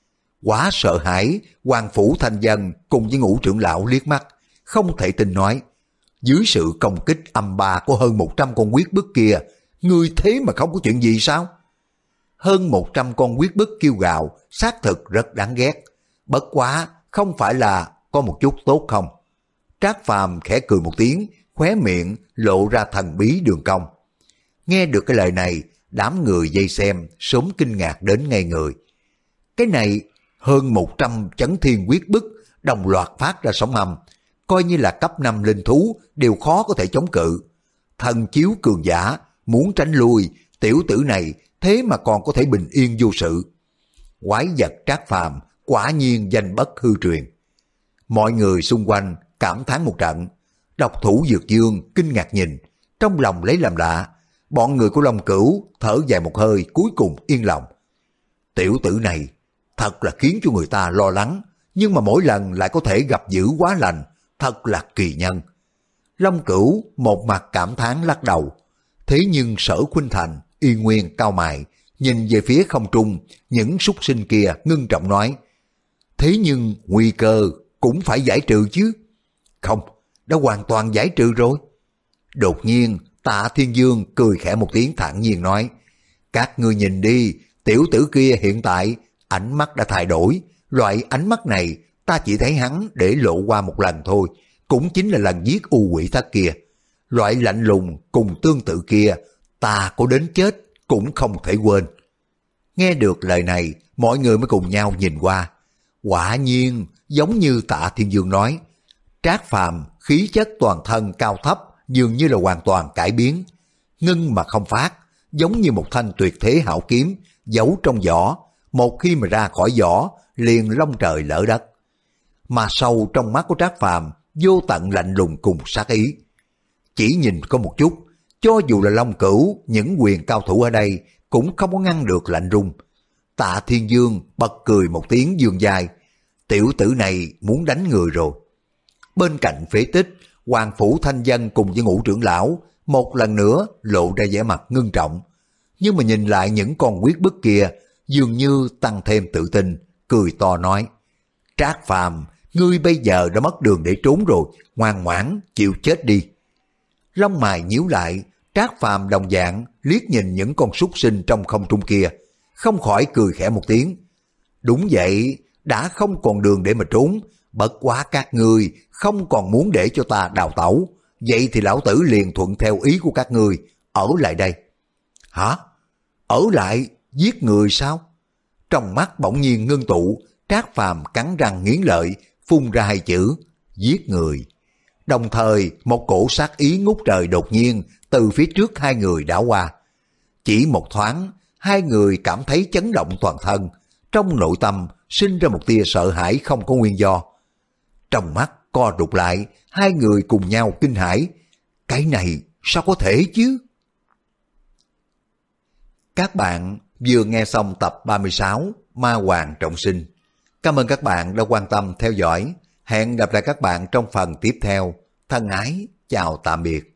Quá sợ hãi, Hoàng Phủ Thanh Dân cùng với Ngũ trưởng lão liếc mắt, không thể tin nói: dưới sự công kích âm ba của hơn một trăm con huyết bức kia, ngươi thế mà không có chuyện gì sao? Hơn một trăm con huyết bức kêu gào, xác thực rất đáng ghét. Bất quá, không phải là có một chút tốt không? Trác Phàm khẽ cười một tiếng, khóe miệng lộ ra thần bí đường cong. Nghe được cái lời này, đám người vây xem sớm kinh ngạc đến ngây người. Cái này hơn một trăm chấn thiên huyết bức đồng loạt phát ra sóng âm, coi như là cấp năm linh thú đều khó có thể chống cự. Thần chiếu cường giả muốn tránh lui, tiểu tử này thế mà còn có thể bình yên vô sự. Quái vật Trác Phàm quả nhiên danh bất hư truyền. Mọi người xung quanh cảm thán một trận. Độc thủ Dược Dương kinh ngạc nhìn, trong lòng lấy làm lạ. Bọn người của Long Cửu thở dài một hơi, cuối cùng yên lòng. Tiểu tử này thật là khiến cho người ta lo lắng, nhưng mà mỗi lần lại có thể gặp dữ quá lành, thật là kỳ nhân. Long Cửu một mặt cảm thán lắc đầu. Thế nhưng Sở Khuynh Thành y nguyên cao mày, nhìn về phía không trung những súc sinh kia, ngưng trọng nói: thế nhưng nguy cơ cũng phải giải trừ chứ. Không, đã hoàn toàn giải trừ rồi. Đột nhiên, Tạ Thiên Dương cười khẽ một tiếng thản nhiên nói, các ngươi nhìn đi, tiểu tử kia hiện tại ánh mắt đã thay đổi, loại ánh mắt này ta chỉ thấy hắn để lộ qua một lần thôi, cũng chính là lần giết U Quỷ Thất kia. Loại lạnh lùng cùng tương tự kia, ta có đến chết cũng không thể quên. Nghe được lời này, mọi người mới cùng nhau nhìn qua. Quả nhiên, giống như Tạ Thiên Dương nói, Trác Phàm khí chất toàn thân cao thấp dường như là hoàn toàn cải biến, ngưng mà không phát, giống như một thanh tuyệt thế hảo kiếm giấu trong vỏ, một khi mà ra khỏi vỏ liền long trời lỡ đất. Mà sâu trong mắt của Trác Phàm vô tận lạnh lùng cùng sát ý. Chỉ nhìn có một chút, cho dù là Long Cửu, những quyền cao thủ ở đây cũng không có ngăn được lạnh rung. Tạ Thiên Dương bật cười một tiếng dương dài, tiểu tử này muốn đánh người rồi. Bên cạnh phế tích, Hoàng Phủ Thanh Dân cùng với Ngũ trưởng lão một lần nữa lộ ra vẻ mặt ngưng trọng, nhưng mà nhìn lại những con quyết bức kia dường như tăng thêm tự tin, cười to nói, Trác Phàm, ngươi bây giờ đã mất đường để trốn rồi, ngoan ngoãn chịu chết đi. Lông mày nhíu lại, Trác Phàm đồng dạng liếc nhìn những con súc sinh trong không trung kia, không khỏi cười khẽ một tiếng. Đúng vậy, đã không còn đường để mà trốn, bất quá các ngươi không còn muốn để cho ta đào tẩu, vậy thì lão tử liền thuận theo ý của các ngươi, ở lại đây. Hả? Ở lại giết người sao? Trong mắt bỗng nhiên ngưng tụ, Trác Phàm cắn răng nghiến lợi, phun ra hai chữ, giết người. Đồng thời một cổ sát ý ngút trời đột nhiên từ phía trước hai người đảo qua. Chỉ một thoáng, hai người cảm thấy chấn động toàn thân, trong nội tâm sinh ra một tia sợ hãi không có nguyên do. Trong mắt co rụt lại, hai người cùng nhau kinh hãi. Cái này sao có thể chứ? Các bạn vừa nghe xong tập ba mươi sáu Ma Hoàng Trọng Sinh. Cảm ơn các bạn đã quan tâm theo dõi. Hẹn gặp lại các bạn trong phần tiếp theo. Thân ái, chào tạm biệt.